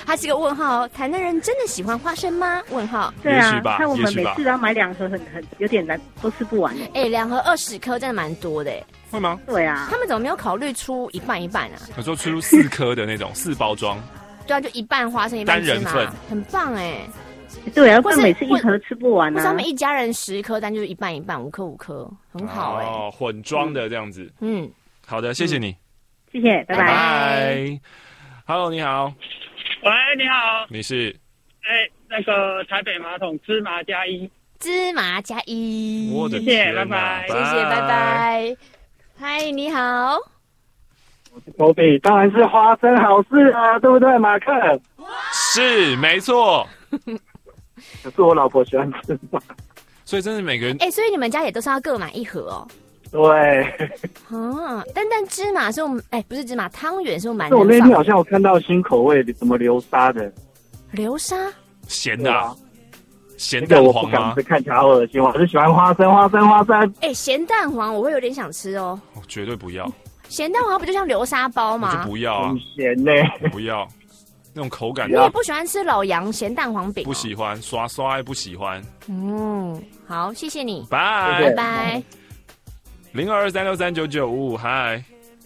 它是个问号哦。台南人真的喜欢花生吗？问号。 对啊，看我们每次都要买2盒，很有点难，都吃不完哎。 2盒20颗真的蛮多的哎。 会吗？ 对啊。 他们怎么没有考虑出一半一半啊？ 有时候出4颗的那种4包装。 对啊，就一半花生一半芝麻，单人份，很棒哎。 对啊，不然每次1盒吃不完啊。 或者他们一家人10颗，但就是一半一半，5颗5颗，很好哎。 哦，混装的这样子。 嗯， 好的，谢谢你。 谢谢，拜拜。Hello， 你好。 喂，你好。 你是？ 那个台北马桶芝麻加1。 芝麻加1。 我的天，拜拜。 谢谢，拜拜。嗨，你好。 我是投币，当然是花生好事啊，对不对，马克？ 是，没错。 可是我老婆喜欢吃嘛， 所以真的每个人所以你们家也都是要各买1盒哦。 对。 啊，但芝麻是我们不是芝麻，汤圆是我蛮。 我那天好像有看到新口味的，什么流沙的。 流沙？ 咸的啊？咸蛋黄吗？我不敢吃，看起来好恶心。我还是喜欢花生。 咸蛋黄我会有点想吃哦。 绝对不要。 咸蛋黄不就像流沙包吗？ 就不要啊。 很咸呢。 不要。那种口感， 你也不喜欢吃老杨咸蛋黄饼？ 不喜欢，刷也不喜欢。 好，谢谢你， 拜拜。 0223639955，嗨，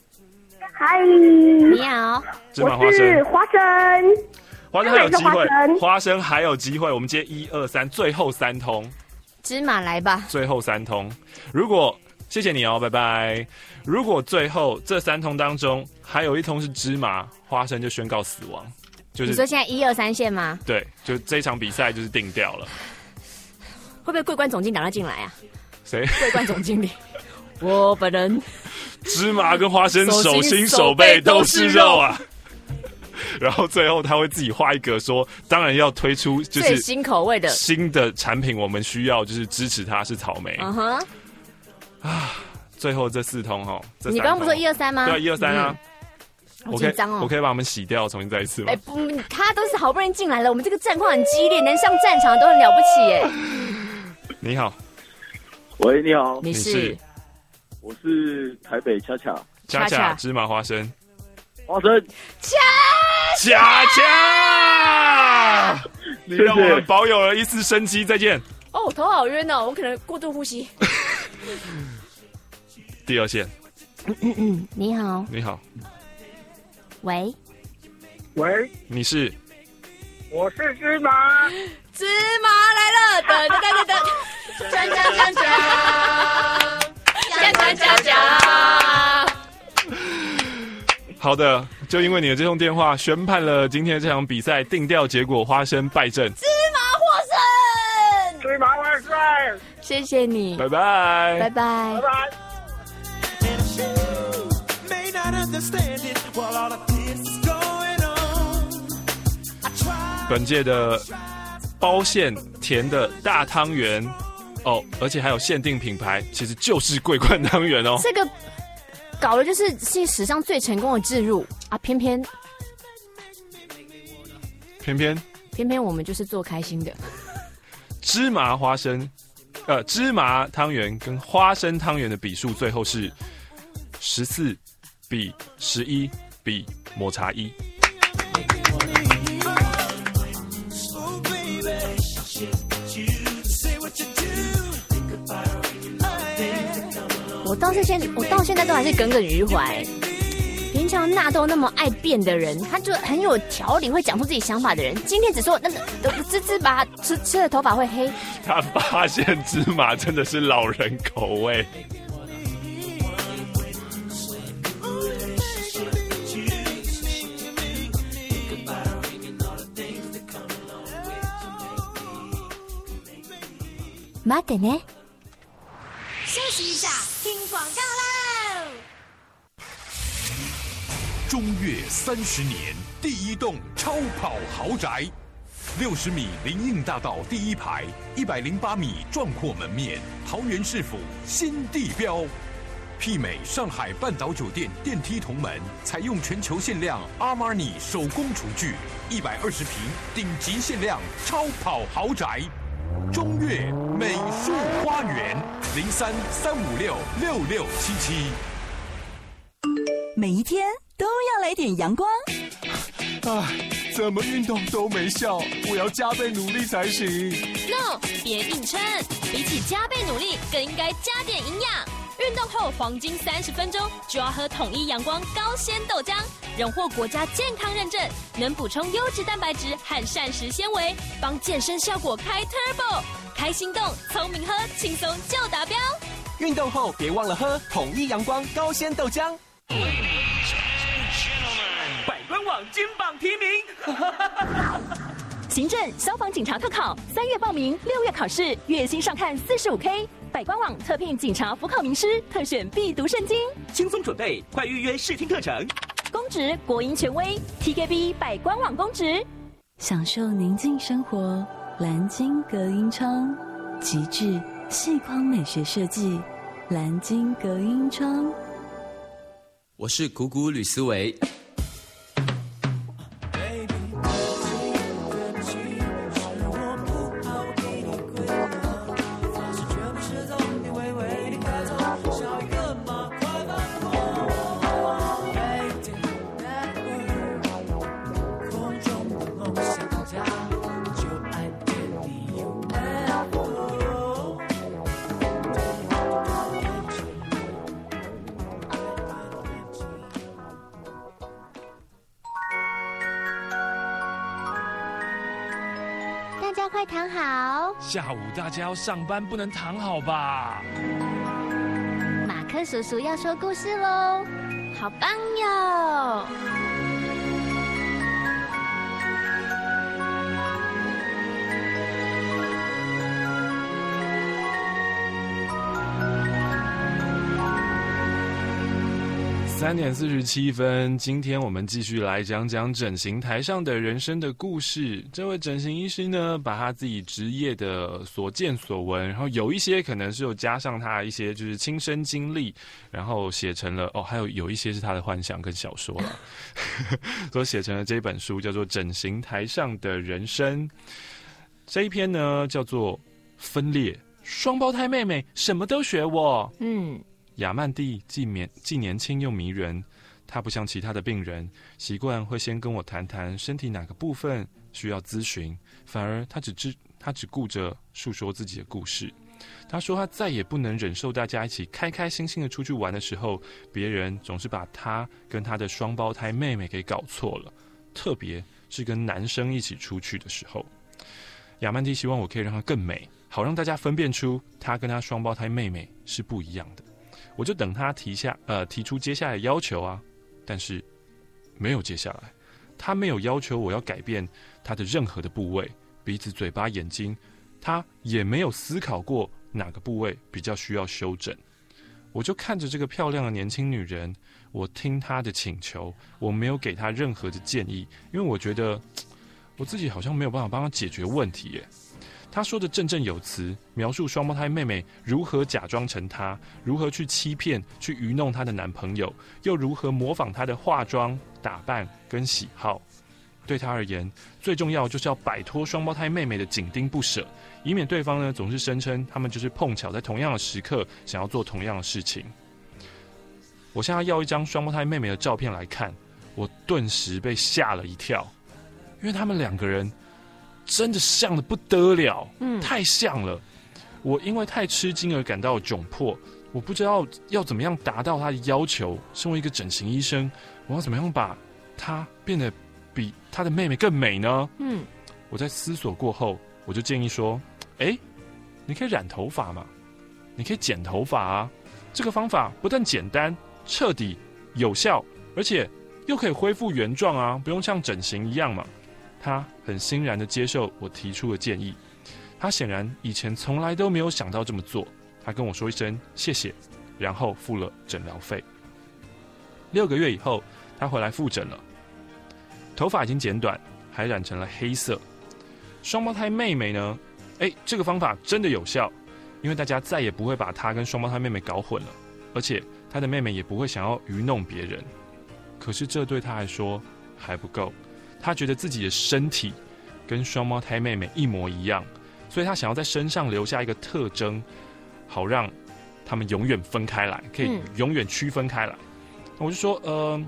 你好， 芝麻花生， 花生还有机会，花生还有机会，我们接1、2、3，最后3通， 芝麻来吧， 最后3通，如果谢谢你哦，拜拜。如果最后这3通当中还有1通是芝麻，花生就宣告死亡。就是你说现在1、2、3线吗？ 对，就这一场比赛就是定掉了。 会不会桂冠总经理打进来啊？ 谁？ 桂冠总经理。我本人。 芝麻跟花生手心手背都是肉啊。然后最后他会自己画一格说，当然要推出就是最新口味的新的产品，我们需要就是支持它是草莓。最后这4通哈， 你刚刚不是说1、2、3吗？ 对，1、2、3啊。 好紧张哦！ 我可以把我们洗掉，重新再一次吗？ 不，他都是好不容易进来了，我们这个战况很激烈，能上战场都很了不起哎。 你好， 喂，你好， 你是？ 我是台北恰恰芝麻花生，恰恰，你让我们保有了一丝生机。再见。 哦，头好晕哦，我可能过度呼吸。 第2线。 你好， 喂， 你是？ 我是芝麻， 芝麻来了， 好的，就因为你的这通电话，宣判了今天这场比赛定调结果，花生败阵。 芝麻获胜， 芝麻万岁！ 谢谢你， 拜拜， 拜拜，拜拜。 本届的包馅甜的大汤圆哦，而且还有限定品牌，其实就是桂冠汤圆哦。 这个搞的就是史上最成功的置入啊！偏偏我们就是做开心的。 芝麻汤圆跟花生汤圆的比数最后是14比11比抹茶1。 我到现在都还是耿耿于怀。平常纳豆那么爱变的人，他就很有条理，会讲出自己想法的人，今天只说那个芝麻吃了头发会黑。 他发现芝麻真的是老人口味。 待ってね。 休息一下，听广告喽。 中越30年第一栋超跑豪宅，60米林荫大道第一排，108米壮阔门面，桃园市府新地标，媲美上海半岛酒店电梯同门，采用全球限量阿玛尼手工厨具，120平顶级限量超跑豪宅。中越美术花园，03-356-6677。 每一天都要来点阳光。 怎么运动都没效，我要加倍努力才行。 No， 别硬撑，比起加倍努力，更应该加点营养。运动后黄金30分钟就要喝统一阳光高纤豆浆，荣获国家健康认证，能补充优质蛋白质和膳食纤维，帮健身效果开 Turbo。开心动，聪明喝，轻松就达标。 运动后别忘了喝统一阳光高纤豆浆。 百官网金榜题名。 行政、消防警察特考，3月报名，6月考试，月薪上看45K。百官网特聘警察辅考名师，特选必读圣经， 轻松准备，快预约试听课程。 公职国营权威 ，TKB 百官网公职。 享受宁静生活，蓝鲸隔音窗，极致细框美学设计，蓝鲸隔音窗。 我是谷谷吕思维。 大家快躺好。 下午大家要上班，不能躺好吧？ 马克叔叔要说故事喽，好棒哟 ！3点47分，今天我们继续来讲讲整形台上的人生的故事。这位整形医师呢，把他自己职业的所见所闻，然后有一些可能是有加上他一些就是亲身经历，然后写成了还有一些是他的幻想跟小说了，所以写成了这本书，叫做《整形台上的人生》。这一篇呢，叫做《分裂双胞胎妹妹什么都学我》。亚曼蒂既年轻又迷人，她不像其他的病人，习惯会先跟我谈谈身体哪个部分需要咨询，反而她只顾着述说自己的故事。她说她再也不能忍受大家一起开开心心的出去玩的时候，别人总是把她跟她的双胞胎妹妹给搞错了，特别是跟男生一起出去的时候。亚曼蒂希望我可以让她更美，好让大家分辨出她跟她双胞胎妹妹是不一样的。我就等他提出接下来的要求啊，但是没有接下来。他没有要求我要改变他的任何的部位，鼻子、嘴巴、眼睛，他也没有思考过哪个部位比较需要修整。我就看着这个漂亮的年轻女人，我听她的请求，我没有给她任何的建议，因为我觉得我自己好像没有办法帮她解决问题耶。他说的振振有词，描述双胞胎妹妹如何假装成她，如何去欺骗、去愚弄她的男朋友，又如何模仿她的化妆、打扮跟喜好。对他而言，最重要就是要摆脱双胞胎妹妹的紧盯不舍，以免对方呢总是声称他们就是碰巧在同样的时刻想要做同样的事情。我向他要一张双胞胎妹妹的照片来看，我顿时被吓了一跳，因为他们两个人真的像得不得了，太像了。我因为太吃惊而感到窘迫，我不知道要怎么样达到他的要求。身为一个整形医生，我要怎么样把他变得比他的妹妹更美呢？我在思索过后，我就建议说：你可以染头发嘛，你可以剪头发啊。这个方法不但简单、彻底、有效，而且又可以恢复原状啊，不用像整形一样嘛。他很欣然地接受我提出的建议，他显然以前从来都没有想到这么做。他跟我说一声谢谢，然后付了诊疗费。6个月以后，他回来复诊了，头发已经剪短，还染成了黑色。双胞胎妹妹呢？这个方法真的有效，因为大家再也不会把他跟双胞胎妹妹搞混了，而且他的妹妹也不会想要愚弄别人。可是这对他来说还不够。他觉得自己的身体跟双胞胎妹妹一模一样，所以他想要在身上留下一个特征，好让他们永远分开来，可以永远区分开来。我就说，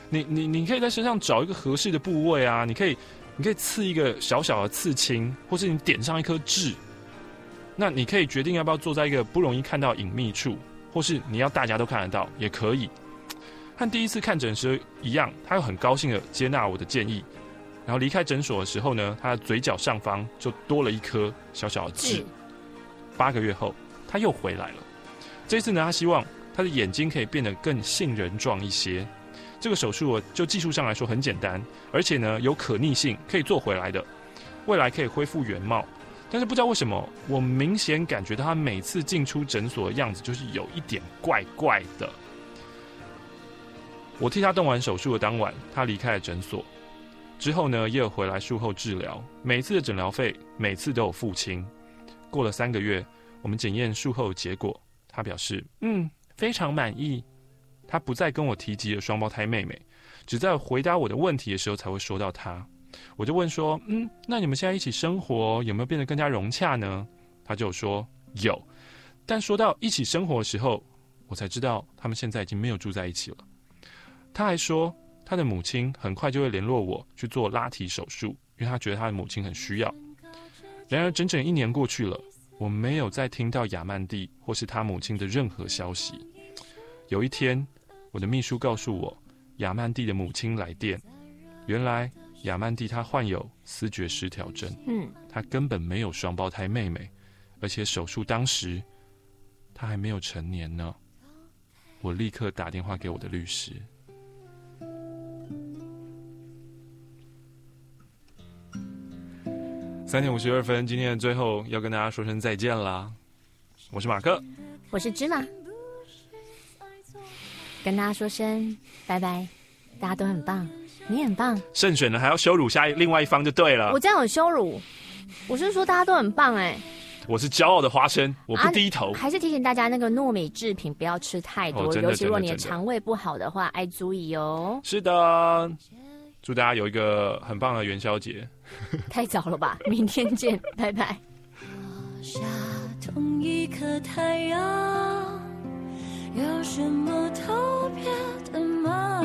你可以在身上找一个合适的部位啊，你可以刺一个小小的刺青，或是你点上一颗痣。那你可以决定要不要坐在一个不容易看到隐秘处，或是你要大家都看得到也可以。和第一次看诊时一样，他又很高兴的接纳我的建议。然后离开诊所的时候呢，他的嘴角上方就多了一颗小小的痣。8个月后，他又回来了。这次呢，他希望他的眼睛可以变得更杏仁状一些。这个手术就技术上来说很简单，而且呢有可逆性，可以做回来的，未来可以恢复原貌。但是不知道为什么，我明显感觉到他每次进出诊所的样子就是有一点怪怪的。我替他动完手术的当晚，他离开了诊所。之后呢，也有回来术后治疗，每一次的诊疗费每次都有付清。过了3个月，我们检验术后的结果，他表示非常满意。他不再跟我提及了双胞胎妹妹，只在回答我的问题的时候才会说到她。我就问说，那你们现在一起生活有没有变得更加融洽呢？他就说有，但说到一起生活的时候，我才知道他们现在已经没有住在一起了。他还说他的母亲很快就会联络我去做拉提手术，因为他觉得他的母亲很需要。然而整整1年过去了，我没有再听到亚曼蒂或是他母亲的任何消息。有一天，我的秘书告诉我，亚曼蒂的母亲来电，原来亚曼蒂她患有思觉失调症，她根本没有双胞胎妹妹，而且手术当时她还没有成年呢。我立刻打电话给我的律师。3点52分，今天的最后要跟大家说声再见啦。我是马克， 我是芝麻，跟大家说声拜拜。大家都很棒，你很棒。 胜选了还要羞辱另外一方就对了。 我这样有羞辱？我是说大家都很棒我是骄傲的花生，我不低头。 还是提醒大家，那个糯米制品不要吃太多，尤其如果你的肠胃不好的话，爱注意哦。 是的，祝大家有一个很棒的元宵节。 太早了吧，明天见，拜拜。 下同一颗太阳，有什么特别的吗？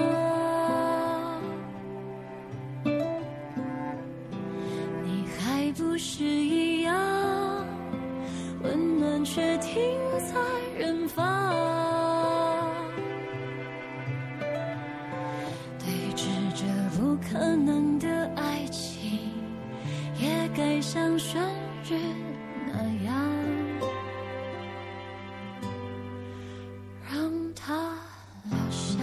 你还不是一样，温暖却停在远方，对峙着不可能的爱情，也该像旋律那样，让它留下。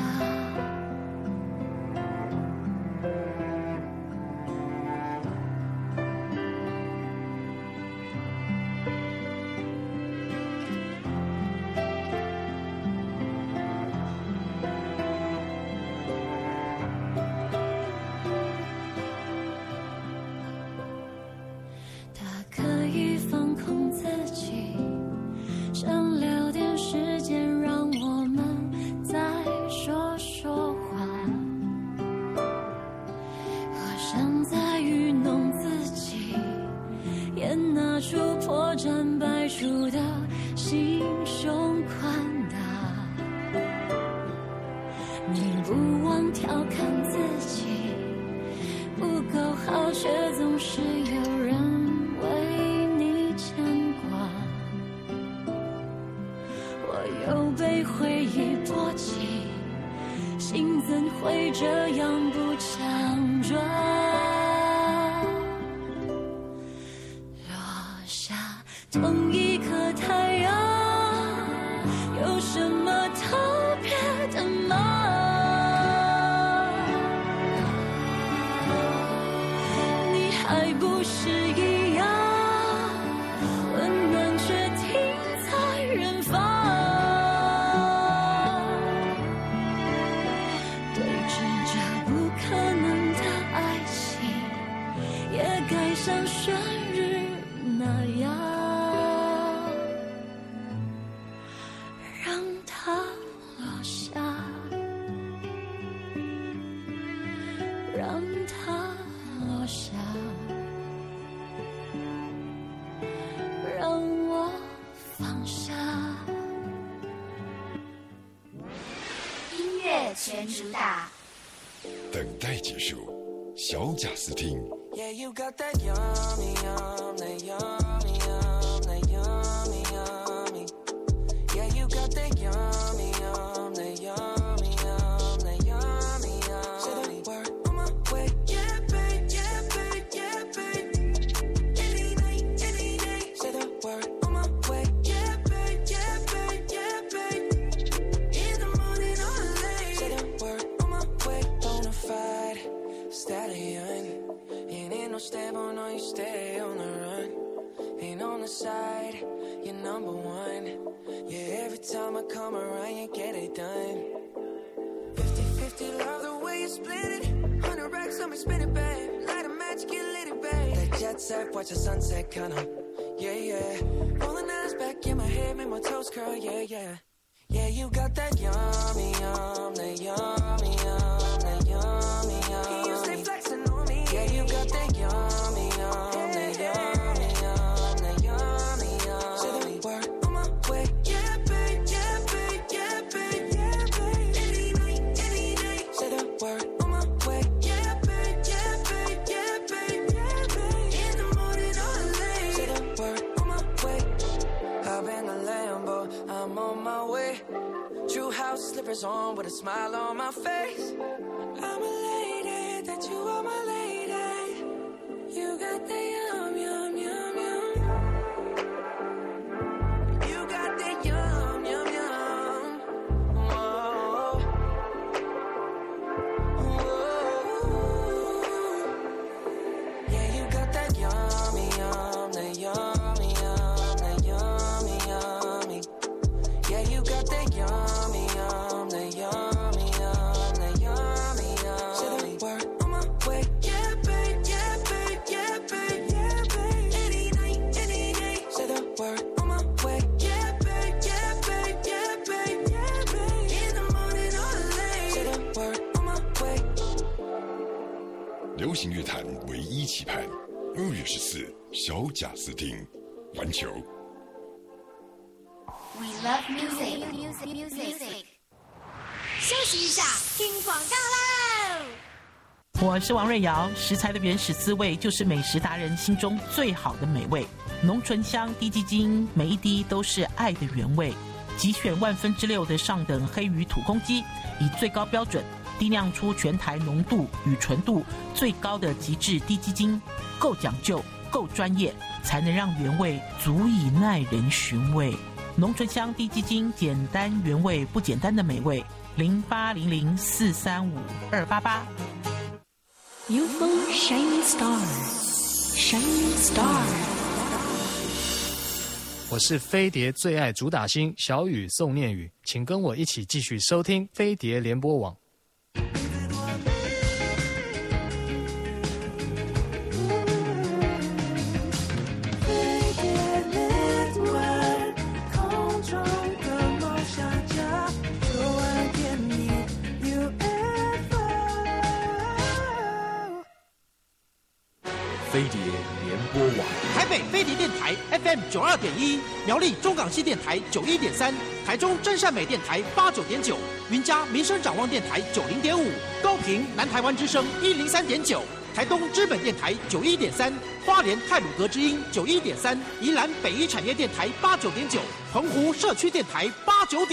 全主打结束。小贾斯汀。 Yeah, you got that yummy, yum, that yummy, yum, that yummy, yummy. Yeah, you got that yummy, yum, that yummy, yum, that yummy, yum. Say the word on my way. Yeah, babe, yeah, babe, yeah, babe. Any night, any day. Say the word on my way. Yeah, babe, yeah, babe, yeah, babe. In the morning or late. Say the word on my way. Bonafide stallion. Ain't no stable, no, you stay on the run. Ain't on the side, you're number one. Yeah, every time I come around, you get it done. 50-50, love the way you split it. 100 racks on me, spin it, babe. Light a match, get lit, babe. That jet set, watch the sunset, kinda. Yeah, yeah. Rolling eyes back in my head, make my toes curl, yeah, yeah. Yeah, you got that yummy, yum, that yummy, yum, that yummy, yum. Can you stay flexing on me? Yeah, you got that yummy, yum, that yummy, yum, that yummy, yum. Say the word on my way. Yeah, babe, yeah, babe, yeah, babe, yeah, babe. Any night, any day. Say the word on my way. Yeah, babe, yeah, babe, yeah, babe, yeah, babe. In the morning or late. Say the word on my way. Hop in the Lambo, I'm on my way. True house slippers on with a smile on my face. I'm elated that you are my lady. You got the yum, yum, yum, yum. You got the yum, yum, yum. Whoa. Whoa. Yeah, you got that yummy, yum, that yummy, yum, that yummy, yummy. Yeah, you got that yummy, yum, that yummy, yum, that yummy, yum. Say the word on my way. Yeah, babe, yeah, babe, yeah, babe, yeah, babe. Any night, any day. Say the word on my way. Yeah, babe, yeah, babe, yeah, babe, yeah, babe. In the morning or late. Say the word on my way. 流行乐坛唯一期盼，2月14，小贾斯汀，环球。 We love music, music, music. 休息一下，听广告喽。 我是王瑞瑶，食材的原始滋味就是美食达人心中最好的美味。浓醇香低基精，每一滴都是爱的原味。集选6/1000的上等黑鱼土公鸡，以最高标准滴酿出全台浓度与纯度最高的极致低基精，够讲究，够专业，才能让原味足以耐人寻味。浓醇香低基精，简单原味不简单的美味。0800435288。 UFO Shining Star Shining Star。 我是飞碟最爱主打星小雨宋念宇，请跟我一起继续收听飞碟联播网。 飞碟联播网， 台北飞碟电台 FM 92.1，苗栗中港系电台91.3，台中真善美电台89.9，云嘉民生展望电台90.5，高屏南台湾之声103.9，台东知本电台91.3，花莲太鲁阁之音91.3，宜兰北一产业电台89.9，澎湖社区电台89.9。